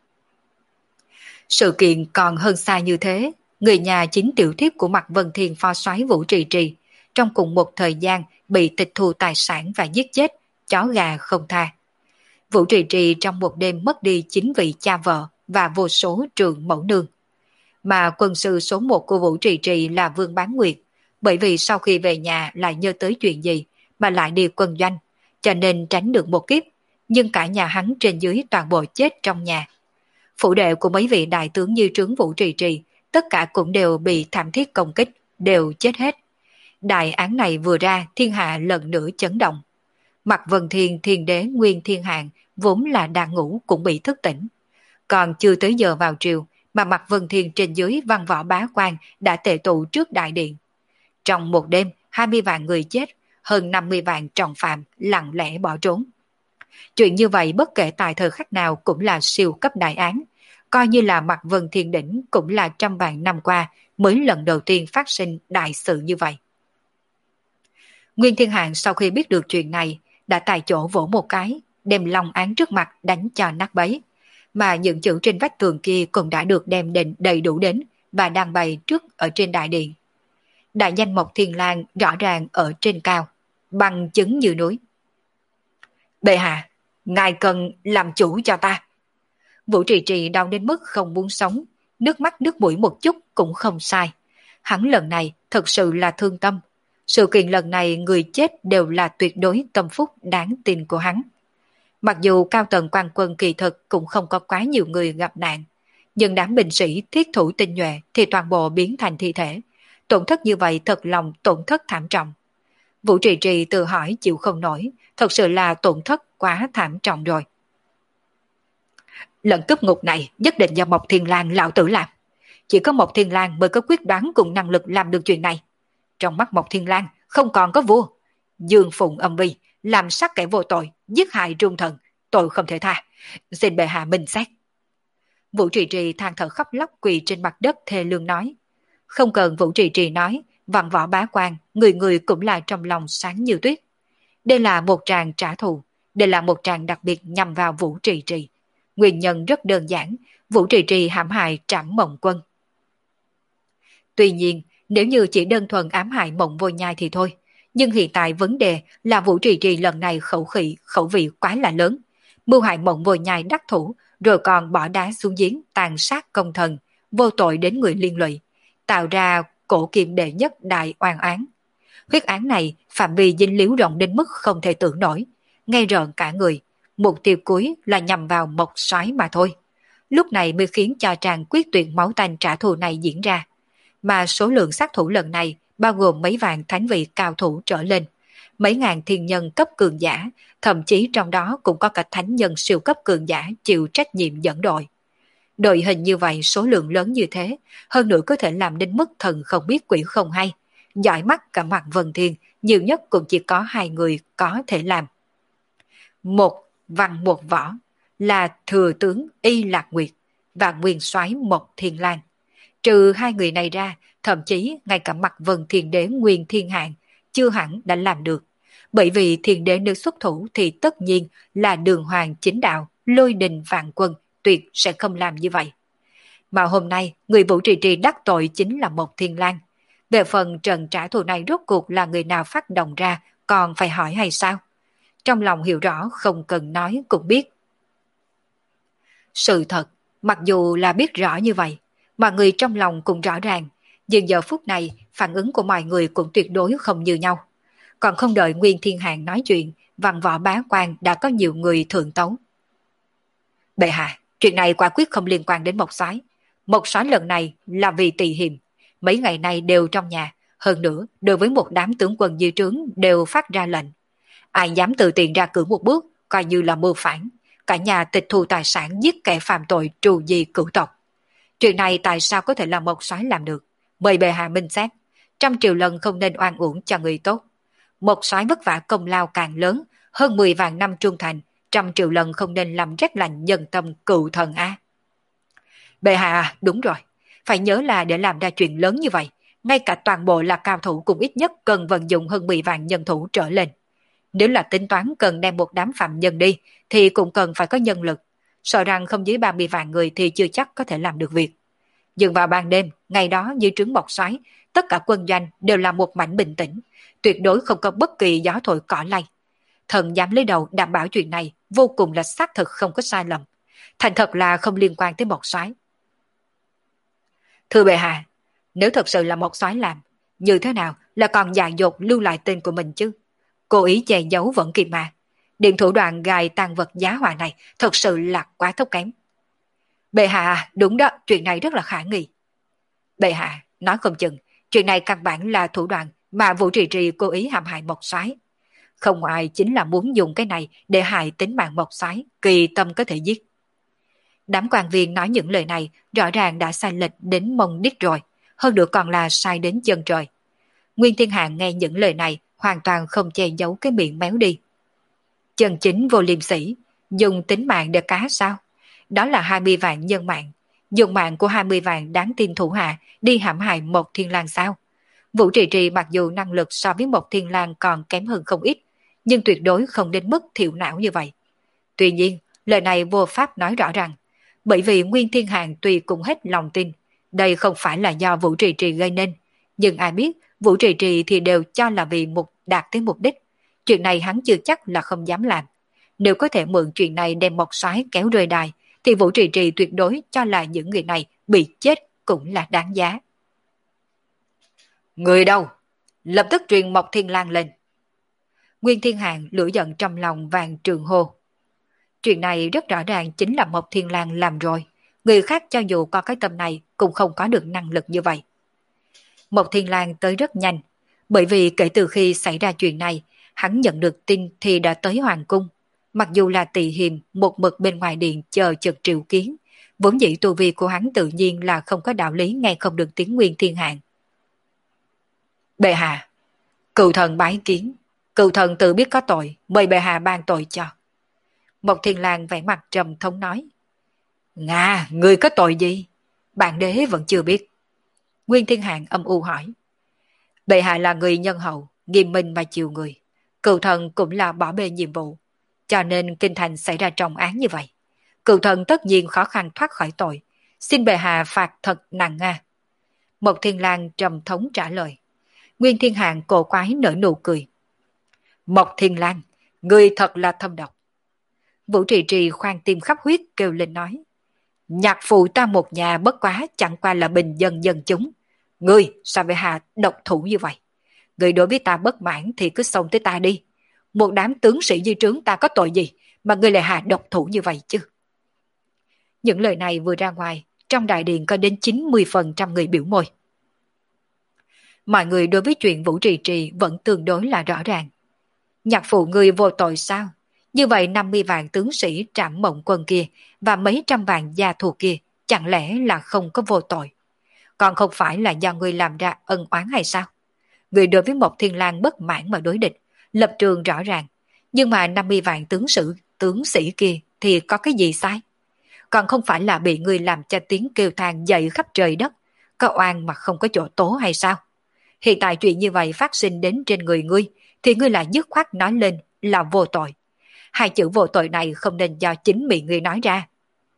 Sự kiện còn hơn xa như thế, người nhà chính tiểu thiếp của Mạc Vân Thiên phó soái Vũ Trì Trì trong cùng một thời gian bị tịch thu tài sản và giết chết, chó gà không tha. Vũ Trì Trì trong một đêm mất đi chín vị cha vợ và vô số trường mẫu nương. Mà quân sư số một của Vũ Trì Trì là Vương Bán Nguyệt, bởi vì sau khi về nhà lại nhớ tới chuyện gì mà lại đi quân doanh, cho nên tránh được một kiếp, nhưng cả nhà hắn trên dưới toàn bộ chết trong nhà. Phủ đệ của mấy vị đại tướng như trướng Vũ Trì Trì, tất cả cũng đều bị thảm thiết công kích, đều chết hết. Đại án này vừa ra, thiên hạ lần nữa chấn động. Mặt Vân Thiên Thiên Đế Nguyên Thiên Hạng vốn là đang ngủ cũng bị thức tỉnh. Còn chưa tới giờ vào triều, mà Mặt Vân Thiên trên dưới văn võ bá quan đã tề tụ trước đại điện. Trong một đêm, hai mươi vạn người chết, hơn năm mươi vạn trọng phạm lặng lẽ bỏ trốn. Chuyện như vậy bất kể tại thời khắc nào cũng là siêu cấp đại án, coi như là Mặt Vân Thiên Đỉnh cũng là trăm vạn năm qua mới lần đầu tiên phát sinh đại sự như vậy. Nguyên Thiên Hạng sau khi biết được chuyện này, đã tại chỗ vỗ một cái, đem long án trước mặt đánh cho nát bấy, mà những chữ trên vách tường kia cũng đã được đem đến đầy đủ đến và đang bày trước ở trên đại điện. Đại danh Mộc Thiên Lang rõ ràng ở trên cao, bằng chứng như núi. Bệ hạ, ngài cần làm chủ cho ta. Vũ Trì Trì đau đến mức không muốn sống, nước mắt nước mũi một chút cũng không sai. Hắn lần này thật sự là thương tâm. Sự kiện lần này người chết đều là tuyệt đối tâm phúc đáng tin của hắn. Mặc dù cao tầng quan quân kỳ thực cũng không có quá nhiều người gặp nạn, nhưng đám binh sĩ thiết thủ tinh nhuệ thì toàn bộ biến thành thi thể. Tổn thất như vậy thật lòng tổn thất thảm trọng. Vũ Trì Trì tự hỏi chịu không nổi, thật sự là tổn thất quá thảm trọng rồi. Lần cướp ngục này nhất định do Mộc Thiên Lang lão tử làm. Chỉ có Mộc Thiên Lang mới có quyết đoán cùng năng lực làm được chuyện này. Trong mắt Mộc Thiên Lang không còn có vua. Dương phụng âm vi, làm sát kẻ vô tội, giết hại trung thần, tội không thể tha. Xin bệ hạ minh xét. Vũ Trì Trì than thở khóc lóc quỳ trên mặt đất thê lương nói. Không cần Vũ Trì Trì nói, văn võ bá quan, người người cũng là trong lòng sáng như tuyết. Đây là một tràng trả thù, đây là một tràng đặc biệt nhằm vào Vũ Trì Trì. Nguyên nhân rất đơn giản, Vũ Trì Trì hãm hại Trảm Mộng Quân. Tuy nhiên, nếu như chỉ đơn thuần ám hại Mộng Vô Nhai thì thôi, nhưng hiện tại vấn đề là Vũ Trì Trì lần này khẩu khí, khẩu vị quá là lớn. Mưu hại Mộng Vô Nhai đắc thủ, rồi còn bỏ đá xuống giếng tàn sát công thần, vô tội đến người liên lụy, tạo ra cổ kim đệ nhất đại oan án. Huyết án này phạm vi dính líu rộng đến mức không thể tưởng nổi, ngay rợn cả người. Mục tiêu cuối là nhằm vào Mộc Soái mà thôi. Lúc này mới khiến cho tràng quyết tuyệt máu tanh trả thù này diễn ra. Mà số lượng sát thủ lần này bao gồm mấy vạn thánh vị cao thủ trở lên, mấy ngàn thiên nhân cấp cường giả, thậm chí trong đó cũng có cả thánh nhân siêu cấp cường giả chịu trách nhiệm dẫn đội. Đội hình như vậy số lượng lớn như thế, hơn nữa có thể làm đến mức thần không biết quỷ không hay. Giỏi mắt cả Mặt Vân Thiên, nhiều nhất cũng chỉ có hai người có thể làm. Một văn một võ là thừa tướng Y Lạc Nguyệt và nguyên soái Mộc Thiên Lang. Trừ hai người này ra, thậm chí ngay cả Mặt Vân Thiên Đế Nguyên Thiên Hạng chưa hẳn đã làm được. Bởi vì Thiên Đế nếu xuất thủ thì tất nhiên là Đường Hoàng chính đạo, Lôi Đình Vạn Quân tuyệt sẽ không làm như vậy. Mà hôm nay, người Vũ Trì Trì đắc tội chính là Mộc Thiên Lang. Về phần trận trả thù này rốt cuộc là người nào phát động ra, còn phải hỏi hay sao? Trong lòng hiểu rõ không cần nói cũng biết. Sự thật, mặc dù là biết rõ như vậy, mà người trong lòng cũng rõ ràng, nhưng giờ phút này phản ứng của mọi người cũng tuyệt đối không như nhau. Còn không đợi Nguyên Thiên Hạng nói chuyện, văn võ bá quan đã có nhiều người thượng tấu. Bệ hạ, chuyện này quả quyết không liên quan đến Mộc Soái. Mộc Soái lần này là vì tỳ hiềm, mấy ngày nay đều trong nhà, hơn nữa đối với một đám tướng quân dư trướng đều phát ra lệnh. Ai dám tự tiện ra cửa một bước, coi như là mưu phản, cả nhà tịch thu tài sản giết kẻ phạm tội trù di cửu tộc. Chuyện này tại sao có thể là Mộc Soái làm được? Mời bệ hạ minh xét, trăm triệu lần không nên oan uổng cho người tốt. Mộc Soái vất vả công lao càng lớn, hơn mười vạn năm trung thành, trăm triệu lần không nên làm rét lạnh nhân tâm cựu thần a. Bệ hạ, đúng rồi, phải nhớ là để làm ra chuyện lớn như vậy, ngay cả toàn bộ là cao thủ cũng ít nhất cần vận dụng hơn mười vạn nhân thủ trở lên. Nếu là tính toán cần đem một đám phạm nhân đi, thì cũng cần phải có nhân lực. Sợ rằng không dưới ba mươi vạn người thì chưa chắc có thể làm được việc. Dừng vào ban đêm, ngày đó như trướng Mộc Soái, tất cả quân doanh đều là một mảnh bình tĩnh, tuyệt đối không có bất kỳ gió thổi cỏ lay. Thần dám lấy đầu đảm bảo chuyện này vô cùng là xác thực không có sai lầm. Thành thật là không liên quan tới Mộc Soái. Thưa bệ hạ, nếu thật sự là Mộc Soái làm, Như thế nào là còn dại dột lưu lại tên của mình chứ? Cố ý che giấu vẫn kịp mà. Điện thủ đoạn gài tàn vật giá họa này thật sự là quá thấp kém. Bệ hạ, đúng đó, chuyện này rất là khả nghi. Bệ hạ, nói không chừng, chuyện này căn bản là thủ đoạn mà Vũ Trì Trì cố ý hãm hại Mộc Soái. Không ai chính là muốn dùng cái này để hại tính mạng Mộc Soái, kỳ tâm có thể giết. Đám quan viên nói những lời này rõ ràng đã sai lệch đến mông đít rồi, hơn nữa còn là sai đến chân trời. Nguyên Thiên Hạng nghe những lời này hoàn toàn không che giấu cái miệng méo đi. Chân chính vô liêm sỉ, dùng tính mạng để cá sao? Đó là hai mươi vạn nhân mạng, dùng mạng của hai mươi vạn đáng tin thủ hạ đi hãm hại một Thiên Lang sao? Vũ Trì Trì mặc dù năng lực so với một Thiên Lang còn kém hơn không ít, nhưng tuyệt đối không đến mức thiểu não như vậy. Tuy nhiên, lời này vô pháp nói rõ ràng, bởi vì Nguyên Thiên Hạng tuy cũng hết lòng tin, đây không phải là do Vũ Trì Trì gây nên, nhưng ai biết Vũ Trì Trì thì đều cho là vì mục đạt tới mục đích. Chuyện này hắn chưa chắc là không dám làm. Nếu có thể mượn chuyện này đem Mộc Soái kéo rơi đài, thì Vũ Trì Trì tuyệt đối cho là những người này bị chết cũng là đáng giá. Người đâu? Lập tức truyền Mộc Thiên Lang lên. Nguyên Thiên Hạng lửa giận trong lòng vàng trường hô. Chuyện này rất rõ ràng chính là Mộc Thiên Lang làm rồi. Người khác cho dù có cái tâm này cũng không có được năng lực như vậy. Mộc Thiên Lang tới rất nhanh, bởi vì kể từ khi xảy ra chuyện này, hắn nhận được tin thì đã tới Hoàng Cung. Mặc dù là Tỳ Hiềm một mực bên ngoài điện chờ chực triệu kiến, vốn dĩ tu vi của hắn tự nhiên là không có đạo lý nghe không được tiếng Nguyên Thiên Hạng. Bệ hạ, cựu thần bái kiến, cựu thần tự biết có tội, mời bệ hạ ban tội cho. Mộc Thiên Lang vẻ mặt trầm thống nói. Nga, người có tội gì? Bản đế vẫn chưa biết. Nguyên Thiên Hạng âm u hỏi. Bệ hạ là người nhân hậu, nghiêm minh mà chiều người. Cựu thần cũng là bỏ bê nhiệm vụ, cho nên kinh thành xảy ra trọng án như vậy. Cựu thần tất nhiên khó khăn thoát khỏi tội, xin bệ hạ phạt thật nặng nga. Mộc Thiên Lang trầm thống trả lời. Nguyên Thiên Hạng cổ quái nở nụ cười. Mộc Thiên Lang, người thật là thâm độc. Vũ Trì Trì khoan tim khắp huyết kêu lên nói. Nhạc phụ ta một nhà bất quá chẳng qua là bình dân dân chúng. Ngươi sao bệ hạ độc thủ như vậy? Người đối với ta bất mãn thì cứ xông tới ta đi. Một đám tướng sĩ dưới trướng ta có tội gì mà ngươi lại hạ độc thủ như vậy chứ? Những lời này vừa ra ngoài, trong đại điện có đến chín mươi phần trăm người biểu môi. Mọi người đối với chuyện Vũ Trì Trì vẫn tương đối là rõ ràng. Nhạc phụ ngươi vô tội sao? Như vậy năm mươi vạn tướng sĩ Trảm Mộng Quân kia và mấy trăm vạn gia thuộc kia chẳng lẽ là không có vô tội? Còn không phải là do ngươi làm ra ân oán hay sao? Ngươi đối với Mộc Thiên Lang bất mãn mà đối địch, lập trường rõ ràng. Nhưng mà năm mươi vạn tướng sĩ, tướng sĩ kia thì có cái gì sai? Còn không phải là bị ngươi làm cho tiếng kêu than dậy khắp trời đất, có oan mà không có chỗ tố hay sao? Hiện tại chuyện như vậy phát sinh đến trên người ngươi, thì ngươi lại dứt khoát nói lên là vô tội. Hai chữ vô tội này không nên do chính miệng ngươi nói ra.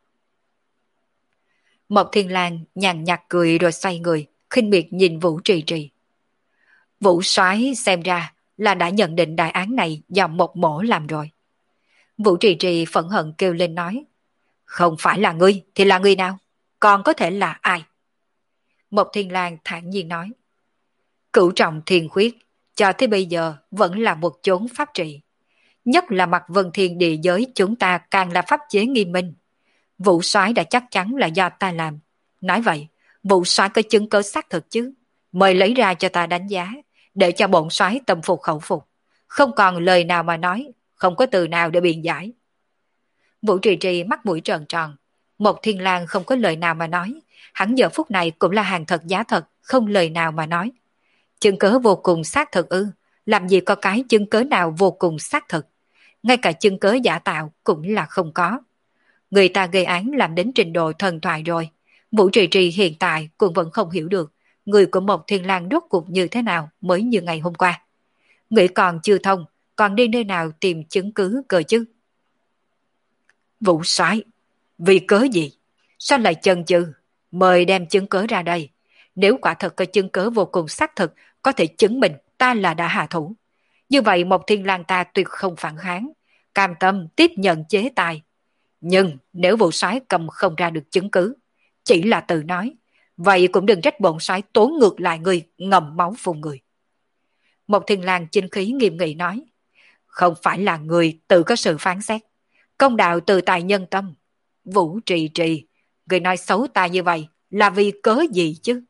Mộc Thiên Lang nhàn nhạt cười rồi xoay người, khinh miệt nhìn Vũ Trì Trì. Vũ soái xem ra là đã nhận định đại án này do một mổ làm rồi. Vũ Trì Trì phẫn hận kêu lên nói. Không phải là ngươi thì là người nào? Còn có thể là ai? Mộc Thiên Lang thản nhiên nói. Cửu trọng thiên khuyết, cho tới bây giờ vẫn là một chốn pháp trị. Nhất là mặt vân thiên địa giới chúng ta càng là pháp chế nghiêm minh. Vũ soái đã chắc chắn là do ta làm. Nói vậy, Vũ soái có chứng cứ xác thực chứ? Mời lấy ra cho ta đánh giá, để cho bổn soái tâm phục khẩu phục. Không còn lời nào mà nói, không có từ nào để biện giải. Vũ Trì Trì mắt mũi tròn tròn. Mộc Thiên Lang không có lời nào mà nói. Hắn giờ phút này cũng là hàng thật giá thật, không lời nào mà nói. Chứng cớ vô cùng xác thực ư? Làm gì có cái chứng cớ nào vô cùng xác thực? Ngay cả chứng cớ giả tạo cũng là không có. Người ta gây án làm đến trình độ thần thoại rồi. Vũ Trì Trì hiện tại cũng vẫn không hiểu được người của Mộc Thiên Lang rốt cuộc như thế nào mới như ngày hôm qua. Nghĩ còn chưa thông, còn đi nơi nào tìm chứng cứ cơ chứ? Vũ soái, vì cớ gì? Sao lại chần chừ? Mời đem chứng cớ ra đây. Nếu quả thật có chứng cớ vô cùng xác thực có thể chứng minh ta là đã hạ thủ, như vậy Mộc Thiên Lang ta tuyệt không phản kháng, cam tâm tiếp nhận chế tài. Nhưng nếu Vũ soái cầm không ra được chứng cứ, chỉ là từ nói, Vậy cũng đừng trách bổn soái tố ngược lại người, ngầm máu phun người. Một Thiên Lang chính khí nghiêm nghị nói, không phải là người tự có sự phán xét, công đạo từ tài nhân tâm. Vũ Trì Trì, người nói xấu ta như vậy là vì cớ gì chứ?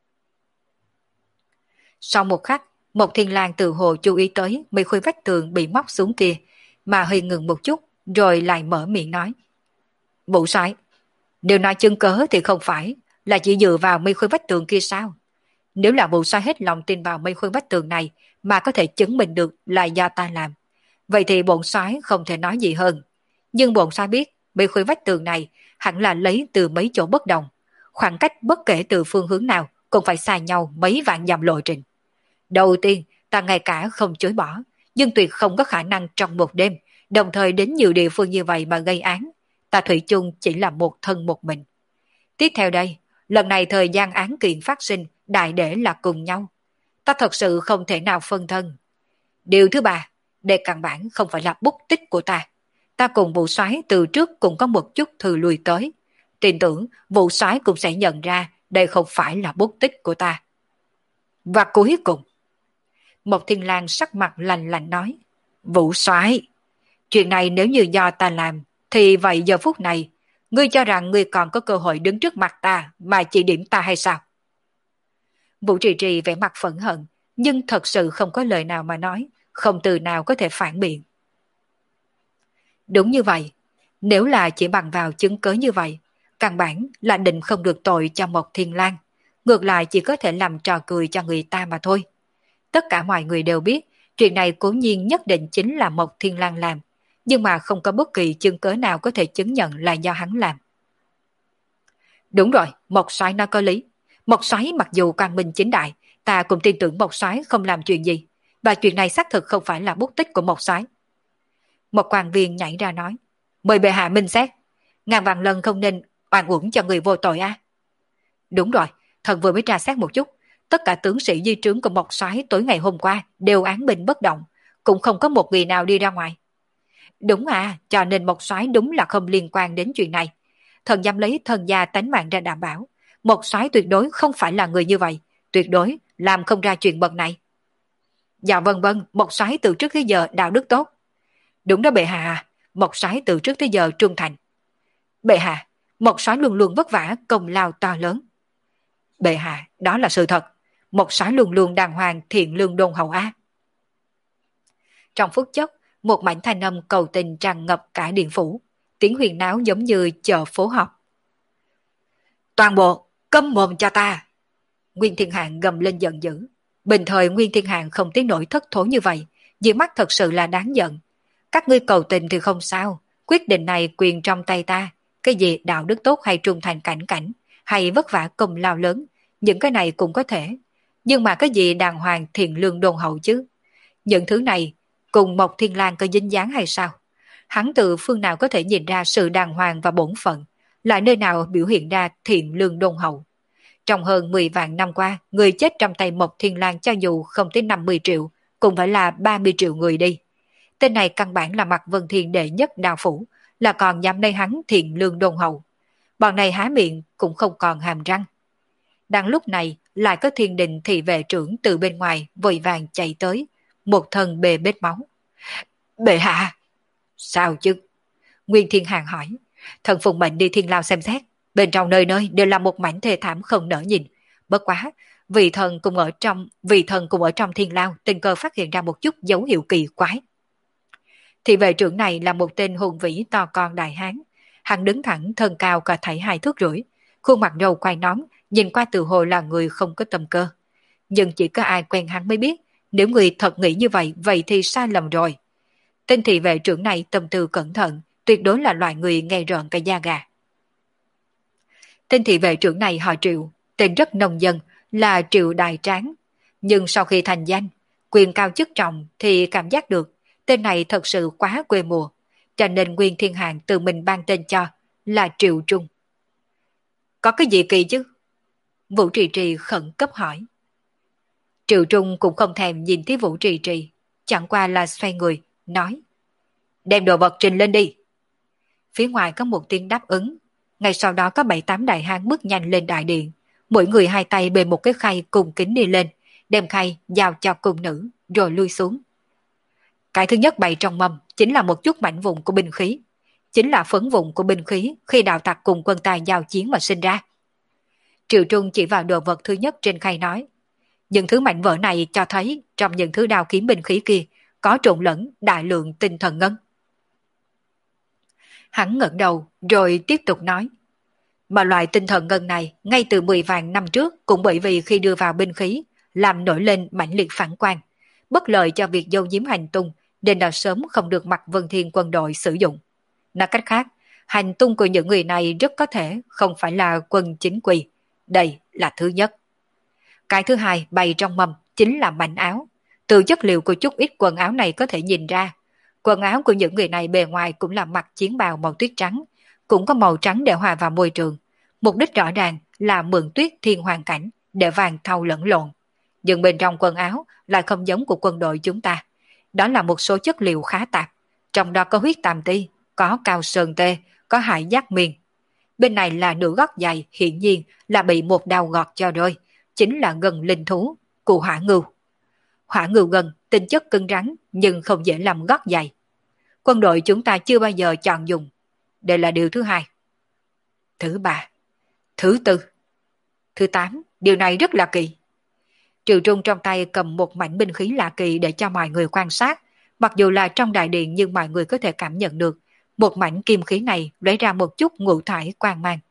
Sau một khắc, một Thiên Lang từ hồ chú ý tới mấy khối vách tường bị móc xuống kia, mà hơi ngừng một chút, rồi lại mở miệng nói. Vũ soái, nếu nói chứng cớ thì không phải là chỉ dựa vào mấy khối vách tường kia sao? Nếu là Vũ soái hết lòng tin vào mấy khối vách tường này mà có thể chứng minh được là do ta làm, vậy thì bổn soái không thể nói gì hơn. Nhưng bổn soái biết mấy khối vách tường này hẳn là lấy từ mấy chỗ bất đồng, khoảng cách bất kể từ phương hướng nào cũng phải xa nhau mấy vạn dặm lộ trình. Đầu tiên, ta ngay cả không chối bỏ, nhưng tuyệt không có khả năng trong một đêm, đồng thời đến nhiều địa phương như vậy mà gây án. Ta thủy chung chỉ là một thân một mình. Tiếp theo đây, lần này thời gian án kiện phát sinh đại để là cùng nhau. Ta thật sự không thể nào phân thân. Điều thứ ba, đây căn bản không phải là bút tích của ta. Ta cùng vụ soái từ trước cũng có một chút thư lùi tới. Tin tưởng vụ soái cũng sẽ nhận ra đây không phải là bút tích của ta. Và cuối cùng, một Thiên Lang sắc mặt lạnh lạnh nói, Vũ soái, chuyện này nếu như do ta làm, thì vậy giờ phút này, ngươi cho rằng ngươi còn có cơ hội đứng trước mặt ta mà chỉ điểm ta hay sao? Vũ Trì Trì vẻ mặt phẫn hận, nhưng thật sự không có lời nào mà nói, không từ nào có thể phản biện. Đúng như vậy, nếu là chỉ bằng vào chứng cớ như vậy, căn bản là định không được tội cho một Thiên Lang, ngược lại chỉ có thể làm trò cười cho người ta mà thôi. Tất cả mọi người đều biết, chuyện này cố nhiên nhất định chính là một Thiên Lang làm, nhưng mà không có bất kỳ chứng cớ nào có thể chứng nhận là do hắn làm. Đúng rồi, Mộc soái nói có lý. Mộc soái mặc dù quang minh chính đại, ta cũng tin tưởng Mộc soái không làm chuyện gì, và chuyện này xác thực không phải là bút tích của Mộc soái. Một quan viên nhảy ra nói, mời bệ hạ minh xét, ngàn vạn lần không nên oan uổng cho người vô tội a. Đúng rồi, thần vừa mới tra xét một chút, tất cả tướng sĩ di trướng của Mộc soái tối ngày hôm qua đều án binh bất động, cũng không có một người nào đi ra ngoài. Đúng à, cho nên Mộc soái đúng là không liên quan đến chuyện này. Thần dám lấy thân gia tánh mạng ra đảm bảo, Mộc soái tuyệt đối không phải là người như vậy, tuyệt đối làm không ra chuyện bậc này. Dạ vâng vâng, Mộc soái từ trước tới giờ đạo đức tốt. Đúng đó bệ hạ, Mộc soái từ trước tới giờ trung thành. Bệ hạ, Mộc soái luôn luôn vất vả, công lao to lớn. Bệ hạ, đó là sự thật. Mộc soái luôn luôn đàng hoàng, thiện lương đôn hậu á. Trong phút chốc, một mảnh thanh âm cầu tình tràn ngập cả điện phủ, tiếng huyền náo giống như chợ phố họp. Toàn bộ, câm mồm cho ta! Nguyên Thiên Hạng gầm lên giận dữ. Bình thời Nguyên Thiên Hạng không tiếng nổi thất thố như vậy, diện mắt thật sự là đáng giận. Các ngươi cầu tình thì không sao, quyết định này quyền trong tay ta. Cái gì đạo đức tốt hay trung thành cảnh cảnh, hay vất vả công lao lớn, những cái này cũng có thể. Nhưng mà cái gì đàng hoàng thiện lương đôn hậu chứ? Những thứ này cùng Mộc Thiên Lang có dính dáng hay sao? Hắn từ phương nào có thể nhìn ra sự đàng hoàng và bổn phận, lại nơi nào biểu hiện ra thiện lương đôn hậu? Trong hơn mười vạn năm qua, người chết trong tay Mộc Thiên Lang cho dù không tới năm mươi triệu, cũng phải là ba mươi triệu người đi. Tên này căn bản là mặt Vân Thiên đệ nhất đào phủ, là còn dám nơi hắn thiện lương đôn hậu. Bọn này há miệng cũng không còn hàm răng. Đang lúc này, lại có Thiên Đình thị vệ trưởng từ bên ngoài vội vàng chạy tới, một thân bê bết máu. Bệ hạ! Sao chứ? Nguyên Thiên Hàng hỏi. Thần phụng mệnh đi Thiên Lao xem xét, bên trong nơi nơi đều là một mảnh thê thảm không nỡ nhìn. Bất quá, vị thần cùng ở trong vị thần cùng ở trong Thiên Lao tình cờ phát hiện ra một chút dấu hiệu kỳ quái. Thị vệ trưởng này là một tên hùng vĩ to con đại hán, hắn đứng thẳng thân cao cả thảy hai thước rưỡi, khuôn mặt râu quai nón, nhìn qua từ hồ là người không có tâm cơ. Nhưng chỉ có ai quen hắn mới biết, nếu người thật nghĩ như vậy, vậy thì sai lầm rồi. Tên thị vệ trưởng này tâm tư cẩn thận, tuyệt đối là loại người nghe rợn cả da gà. Tên thị vệ trưởng này họ Triệu, tên rất nông dân, là Triệu Đại Tráng. Nhưng sau khi thành danh, quyền cao chức trọng thì cảm giác được tên này thật sự quá quê mùa, cho nên Nguyên Thiên Hàng tự mình ban tên cho là Triệu Trung. Có cái gì kỳ chứ? Vũ Trì Trì khẩn cấp hỏi. Triệu Trung cũng không thèm nhìn thấy Vũ Trì Trì, chẳng qua là xoay người, nói. Đem đồ vật trình lên đi. Phía ngoài có một tiếng đáp ứng, ngay sau đó có bảy tám đại hán bước nhanh lên đại điện, Mỗi người hai tay bê một cái khay cùng kính đi lên, đem khay giao cho cung nữ, rồi lui xuống. Cái thứ nhất bày trong mâm chính là một chút mảnh vụn của binh khí, chính là phấn vụn của binh khí khi đạo tặc cùng quân tài giao chiến mà sinh ra. Triệu Trung chỉ vào đồ vật thứ nhất trên khay nói, những thứ mảnh vỡ này cho thấy trong những thứ đao kiếm binh khí kia có trộn lẫn đại lượng tinh thần ngân. Hắn ngẩng đầu rồi tiếp tục nói, mà loại tinh thần ngân này ngay từ mười vạn năm trước cũng bởi vì khi đưa vào binh khí làm nổi lên mãnh liệt phản quan, bất lợi cho việc giấu giếm hành tung, nên đã sớm không được Mạc Vân Thiên quân đội sử dụng. Nói cách khác, hành tung của những người này rất có thể không phải là quân chính quy. Đây là thứ nhất. Cái thứ hai bày trong mâm chính là mảnh áo. Từ chất liệu của chút ít quần áo này có thể nhìn ra, quần áo của những người này bề ngoài cũng là mặc chiến bào màu tuyết trắng, cũng có màu trắng để hòa vào môi trường. Mục đích rõ ràng là mượn tuyết thiên hoàn cảnh để vàng thau lẫn lộn. Nhưng bên trong quần áo lại không giống của quân đội chúng ta. Đó là một số chất liệu khá tạp, trong đó có huyết tam ti, có cao sơn tê, có hải giác miên. Bên này là nửa gót giày, hiển nhiên là bị một đao gọt cho rơi, chính là gân linh thú của hỏa ngưu. Hỏa ngưu gân tính chất cứng rắn nhưng không dễ làm gót giày. Quân đội chúng ta chưa bao giờ chọn dùng. Đây là điều thứ hai. Thứ ba, thứ tư, thứ tám, điều này rất là kỳ. Triệu Trung trong tay cầm một mảnh binh khí lạ kỳ để cho mọi người quan sát. Mặc dù là trong đại điện nhưng mọi người có thể cảm nhận được một mảnh kim khí này lấy ra một chút ngũ thải quang mang.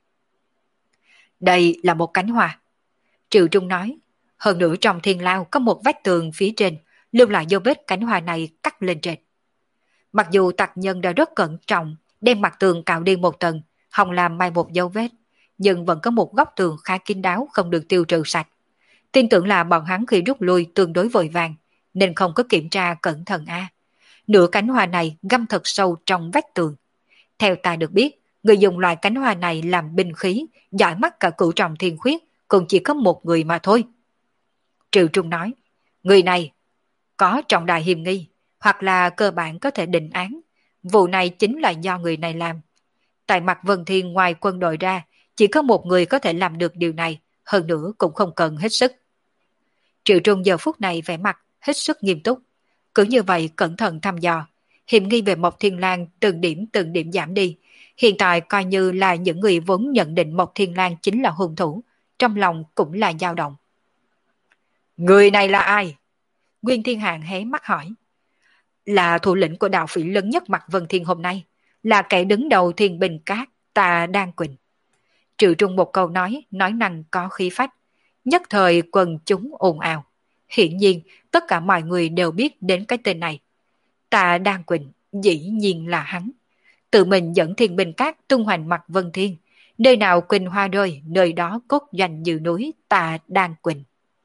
Đây là một cánh hoa. Triệu Trung nói, hơn nữa trong thiên lao có một vách tường phía trên, lưu lại dấu vết cánh hoa này cắt lên trên. Mặc dù tặc nhân đã rất cẩn trọng, đem mặt tường cạo đi một tầng, hòng làm mai một dấu vết, nhưng vẫn có một góc tường khá kín đáo không được tiêu trừ sạch. Tin tưởng là bọn hắn khi rút lui tương đối vội vàng, nên không có kiểm tra cẩn thận a. Nửa cánh hoa này găm thật sâu trong vách tường. Theo ta được biết, người dùng loại cánh hoa này làm binh khí, giỏi mắt cả cửu trọng thiên khuyết, cũng chỉ có một người mà thôi. Triệu Trung nói, người này có trọng đại hiềm nghi, hoặc là cơ bản có thể định án. Vụ này chính là do người này làm. Tại Mạc Vân Thiên ngoài quân đội ra, chỉ có một người có thể làm được điều này, hơn nữa cũng không cần hết sức. Triệu Trung giờ phút này vẻ mặt hết sức nghiêm túc. Cứ như vậy cẩn thận thăm dò, hiểm nghi về Mộc Thiên Lang từng điểm từng điểm giảm đi. Hiện tại coi như là những người vốn nhận định Mộc Thiên Lang chính là hung thủ, trong lòng cũng là dao động. Người này là ai? Nguyên Thiên Hạng hé mắt hỏi. Là thủ lĩnh của đạo phỉ lớn nhất Mạc Vân Thiên hôm nay, là kẻ đứng đầu Thiên Bình Cát, Tà Đan Quỳnh. Triệu Trung một câu nói, nói năng có khí phách. Nhất thời quần chúng ồn ào. Hiển nhiên, tất cả mọi người đều biết đến cái tên này. Tà Đan Quỳnh, dĩ nhiên là hắn. Tự mình dẫn Thiên Bình Cát tung hoành Mạc Vân Thiên. Nơi nào quỳnh hoa rơi, nơi đó cốt doanh như núi Tà Đan Quỳnh.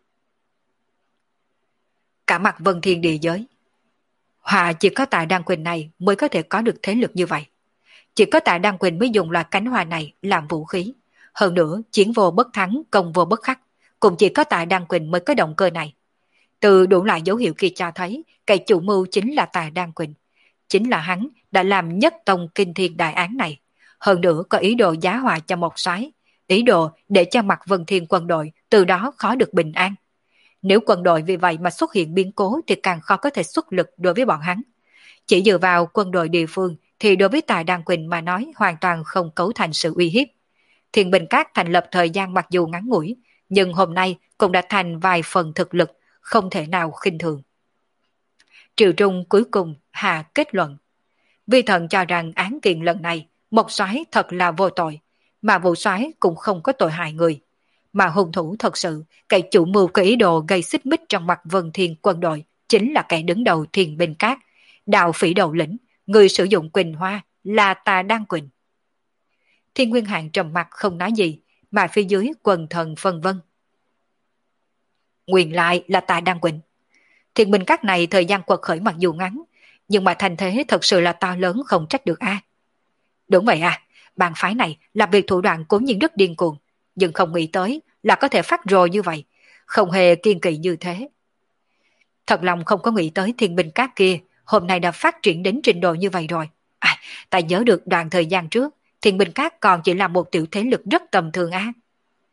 Cả Mạc Vân Thiên địa giới, Hòa chỉ có Tà Đan Quỳnh này mới có thể có được thế lực như vậy. Chỉ có Tà Đan Quỳnh mới dùng loại cánh hoa này làm vũ khí. Hơn nữa, chiến vô bất thắng, công vô bất khắc. Cũng chỉ có Tà Đan Quỳnh mới có động cơ này. Từ đủ loại dấu hiệu kia cho thấy, kẻ chủ mưu chính là Tà Đan Quỳnh. Chính là hắn đã làm nhất tông kinh thiên đại án này. Hơn nữa có ý đồ giá họa cho một soái, ý đồ để cho Mạc Vân Thiên quân đội từ đó khó được bình an. Nếu quân đội vì vậy mà xuất hiện biến cố thì càng khó có thể xuất lực đối với bọn hắn. Chỉ dựa vào quân đội địa phương thì đối với Tà Đan Quỳnh mà nói hoàn toàn không cấu thành sự uy hiếp. Thiên Bình Cát thành lập thời gian mặc dù ngắn ngủi, nhưng hôm nay cũng đã thành vài phần thực lực, không thể nào khinh thường. Triệu Trung cuối cùng hạ kết luận. Vi thần cho rằng án kiện lần này, một soái thật là vô tội, mà vụ soái cũng không có tội hại người. Mà hung thủ thật sự, kẻ chủ mưu có ý đồ gây xích mích trong Mạc Vân Thiên quân đội, chính là kẻ đứng đầu Thiên Bình Cát, đạo phỉ đầu lĩnh, người sử dụng Quỳnh Hoa là Tà Đan Quỳnh. Thiên Nguyên Hạng trầm mặt không nói gì, mà phía dưới quần thần phân vân. Nguyên lại là Tà Đan Quỳnh. Thiên Bình Cát này thời gian quật khởi mặc dù ngắn, nhưng mà thành thế thật sự là to lớn không trách được a. Đúng vậy à, bàn phái này làm việc thủ đoạn cố nhiên rất điên cuồng, nhưng không nghĩ tới là có thể phát rồ như vậy, không hề kiên kỵ như thế. Thật lòng không có nghĩ tới Thiên Bình Cát kia hôm nay đã phát triển đến trình độ như vậy rồi. À, ta nhớ được đoạn thời gian trước, Thiên Bình Cát còn chỉ là một tiểu thế lực rất tầm thường á.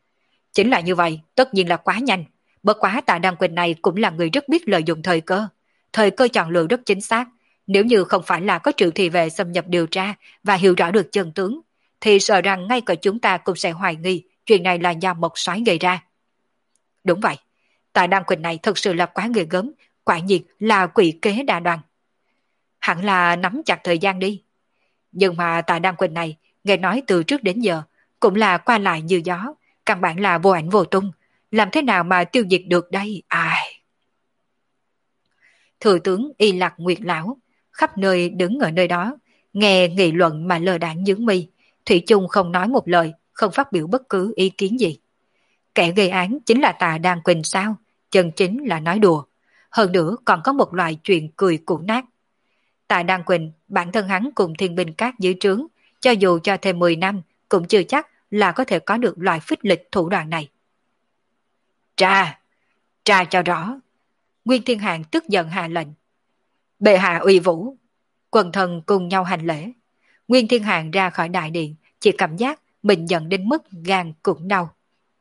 Chính là như vậy, tất nhiên là quá nhanh. Bất quá Tạ Đăng Quỳnh này cũng là người rất biết lợi dụng thời cơ. Thời cơ chọn lựa rất chính xác. Nếu như không phải là có triệu thị vệ xâm nhập điều tra và hiểu rõ được chân tướng, thì sợ rằng ngay cả chúng ta cũng sẽ hoài nghi chuyện này là do Mộc Soái gây ra. Đúng vậy, Tạ Đăng Quỳnh này thật sự là quá ghê gớm, quả nhiên là quỷ kế đa đoan. Hẳn là nắm chặt thời gian đi. Nhưng mà Tạ Đăng Quỳnh này, nghe nói từ trước đến giờ, cũng là qua lại như gió, căn bản là vô ảnh vô tung. Làm thế nào mà tiêu diệt được đây? Ai? Thừa tướng Y Lạc Nguyệt Lão, khắp nơi đứng ở nơi đó, nghe nghị luận mà lơ đãng nhướng mi, thủy chung không nói một lời, không phát biểu bất cứ ý kiến gì. Kẻ gây án chính là Tạ Đăng Quỳnh sao? Chân chính là nói đùa. Hơn nữa còn có một loại chuyện cười cũ nát. Tạ Đăng Quỳnh, bản thân hắn cùng thiên binh các dưới trướng, cho dù cho thêm mười năm, cũng chưa chắc là có thể có được loại phích lịch thủ đoạn này. Tra! Tra cho rõ! Nguyên Thiên Hạng tức giận hạ lệnh. Bệ hạ uy vũ! Quần thần cùng nhau hành lễ. Nguyên Thiên Hạng ra khỏi đại điện, chỉ cảm giác mình giận đến mức gan cũng đau.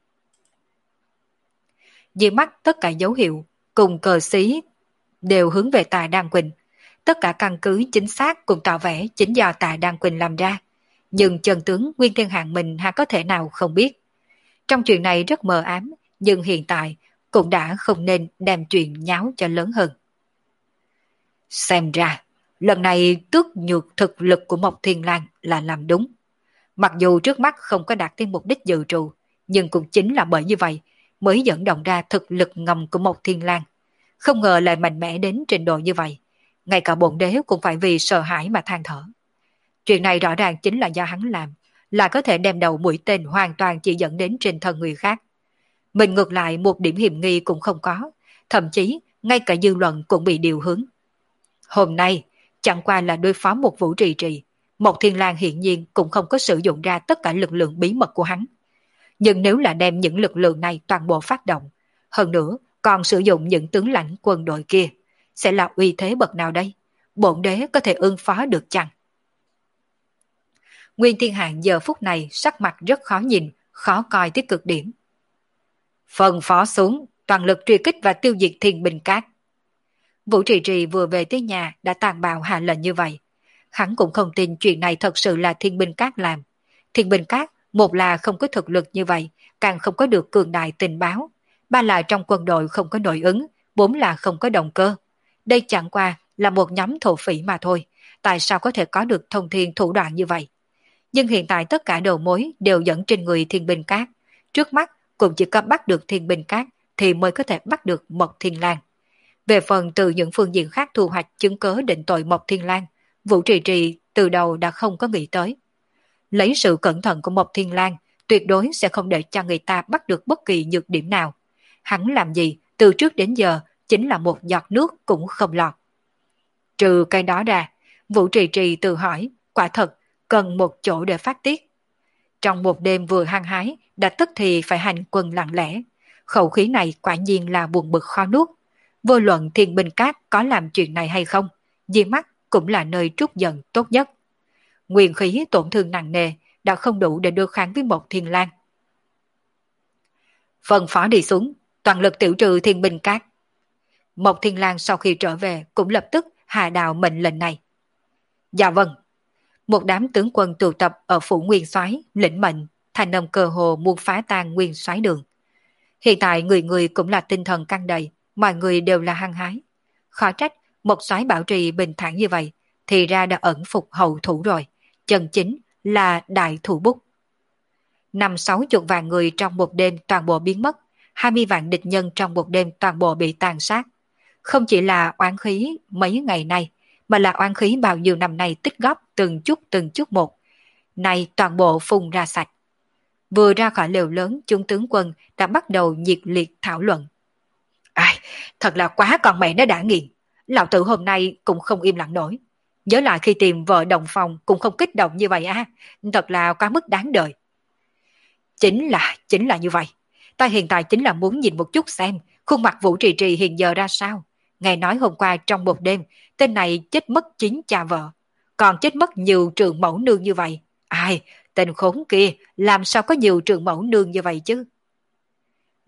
Dưới mắt tất cả dấu hiệu cùng cờ xí đều hướng về Tạ Đăng Quỳnh. Tất cả căn cứ chính xác cùng tỏ vẻ chính do Tạ Đăng Quỳnh làm ra. Nhưng chân tướng Nguyên Thiên Hạng mình ha có thể nào không biết. Trong chuyện này rất mờ ám, nhưng hiện tại cũng đã không nên đem chuyện nháo cho lớn hơn. Xem ra, lần này tước nhược thực lực của Mộc Thiên Lang là làm đúng. Mặc dù trước mắt không có đạt tới mục đích dự trù, nhưng cũng chính là bởi như vậy mới dẫn động ra thực lực ngầm của Mộc Thiên Lang. Không ngờ lại mạnh mẽ đến trình độ như vậy. Ngay cả bổn đế cũng phải vì sợ hãi mà than thở. Chuyện này rõ ràng chính là do hắn làm, là có thể đem đầu mũi tên hoàn toàn chỉ dẫn đến trên thân người khác. Mình ngược lại một điểm hiểm nghi cũng không có, thậm chí ngay cả dư luận cũng bị điều hướng. Hôm nay, chẳng qua là đối phó một Vũ Trì Trì, Mộc Thiên Lang hiển nhiên cũng không có sử dụng ra tất cả lực lượng bí mật của hắn. Nhưng nếu là đem những lực lượng này toàn bộ phát động, hơn nữa còn sử dụng những tướng lãnh quân đội kia, sẽ là uy thế bậc nào đây? Bổn đế có thể ứng phó được chăng? Nguyên Thiên Hạng giờ phút này sắc mặt rất khó nhìn, khó coi tới cực điểm. Phân phó xuống, toàn lực truy kích và tiêu diệt Thiên Binh Các. Vũ Trì Trì vừa về tới nhà đã tàn bạo hạ lệnh như vậy. Hắn cũng không tin chuyện này thật sự là Thiên Binh Các làm. Thiên Binh Các, một là không có thực lực như vậy, càng không có được cường đại tình báo. Ba là trong quân đội không có nội ứng, bốn là không có động cơ. Đây chẳng qua là một nhóm thổ phỉ mà thôi. Tại sao có thể có được thông thiên thủ đoạn như vậy? Nhưng hiện tại tất cả đầu mối đều dẫn trên người Thiên Binh Các. Trước mắt cũng chỉ có bắt được Thiên Binh Các thì mới có thể bắt được Mộc Thiên Lang. Về phần từ những phương diện khác thu hoạch chứng cớ định tội Mộc Thiên Lang, Vũ Trì Trì từ đầu đã không có nghĩ tới. Lấy sự cẩn thận của Mộc Thiên Lang, tuyệt đối sẽ không để cho người ta bắt được bất kỳ nhược điểm nào. Hắn làm gì từ trước đến giờ chính là một giọt nước cũng không lọt. Trừ cái đó ra, Vũ Trì Trì tự hỏi, quả thật cần một chỗ để phát tiết. Trong một đêm vừa hăng hái, đã tức thì phải hành quân lặng lẽ. Khẩu khí này quả nhiên là buồn bực khó nuốt. Vô luận Thiên Binh Các có làm chuyện này hay không, Di Mắt cũng là nơi trút giận tốt nhất. Nguyên khí tổn thương nặng nề đã không đủ để đối kháng với Mộc Thiên Lang. Phân phó đi xuống, toàn lực tiểu trừ Thiên Binh Các. Mộc Thiên Lang sau khi trở về cũng lập tức hạ đạo mệnh lệnh này. Dạ vâng. Một đám tướng quân tụ tập ở phủ Nguyên Soái lĩnh mệnh, thành âm cơ hồ muốn phá tan Nguyên Soái đường. Hiện tại người người cũng là tinh thần căng đầy, mọi người đều là hăng hái. Khó trách một soái bảo trì bình thản như vậy, thì ra đã ẩn phục hậu thủ rồi, chân chính là đại thủ bút. Năm sáu chục vạn người trong một đêm toàn bộ biến mất, hai mươi vạn địch nhân trong một đêm toàn bộ bị tàn sát. Không chỉ là oán khí mấy ngày nay, mà là oán khí bao nhiêu năm nay tích góp từng chút từng chút một. Này toàn bộ phun ra sạch. Vừa ra khỏi lều lớn, chúng tướng quân đã bắt đầu nhiệt liệt thảo luận. Ai, thật là quá con mẹ nó đã nghiền. Lão tử hôm nay cũng không im lặng nổi. Nhớ lại khi tìm vợ đồng phòng cũng không kích động như vậy à. Thật là quá mức đáng đời. Chính là, chính là như vậy. Ta hiện tại chính là muốn nhìn một chút xem khuôn mặt Vũ Trì Trì hiện giờ ra sao. Nghe nói hôm qua trong một đêm, tên này chết mất chín cha vợ. Còn chết mất nhiều trường mẫu nương như vậy. Ai, tên khốn kia làm sao có nhiều trường mẫu nương như vậy chứ?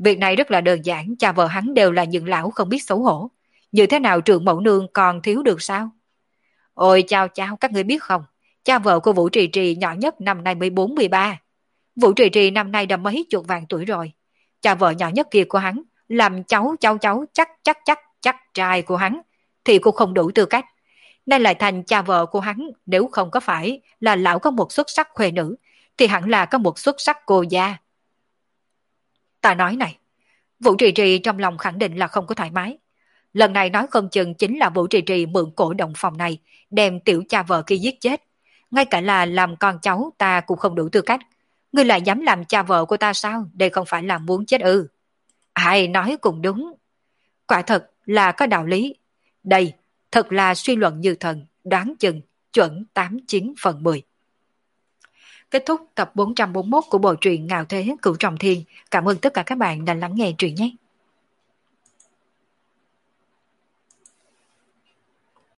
Việc này rất là đơn giản, cha vợ hắn đều là những lão không biết xấu hổ. Như thế nào trưởng mẫu nương còn thiếu được sao? Ôi chao chao, các người biết không? Cha vợ của Vũ Trì Trì nhỏ nhất năm nay mới bốn mươi ba. Vũ Trì Trì năm nay đã mấy chục vạn tuổi rồi. Cha vợ nhỏ nhất kia của hắn, làm cháu cháu cháu chắc chắc chắc chắc trai của hắn, thì cũng không đủ tư cách. Nên lại thành cha vợ của hắn, nếu không có phải là lão có một xuất sắc khuê nữ, thì hẳn là có một xuất sắc cô gia. Ta nói này, Vũ Trì Trì trong lòng khẳng định là không có thoải mái. Lần này nói không chừng chính là Vũ Trì Trì mượn cổ động phòng này, đem tiểu cha vợ kia giết chết. Ngay cả là làm con cháu ta cũng không đủ tư cách. Ngươi lại dám làm cha vợ của ta sao? Đây không phải là muốn chết ư? Ai nói cũng đúng. Quả thật là có đạo lý. Đây, thật là suy luận như thần, đoán chừng, chuẩn tám chín phần mười. Kết thúc tập bốn trăm bốn mươi mốt của bộ truyện Ngạo Thế Cửu Trọng Thiên. Cảm ơn tất cả các bạn đã lắng nghe truyện nhé.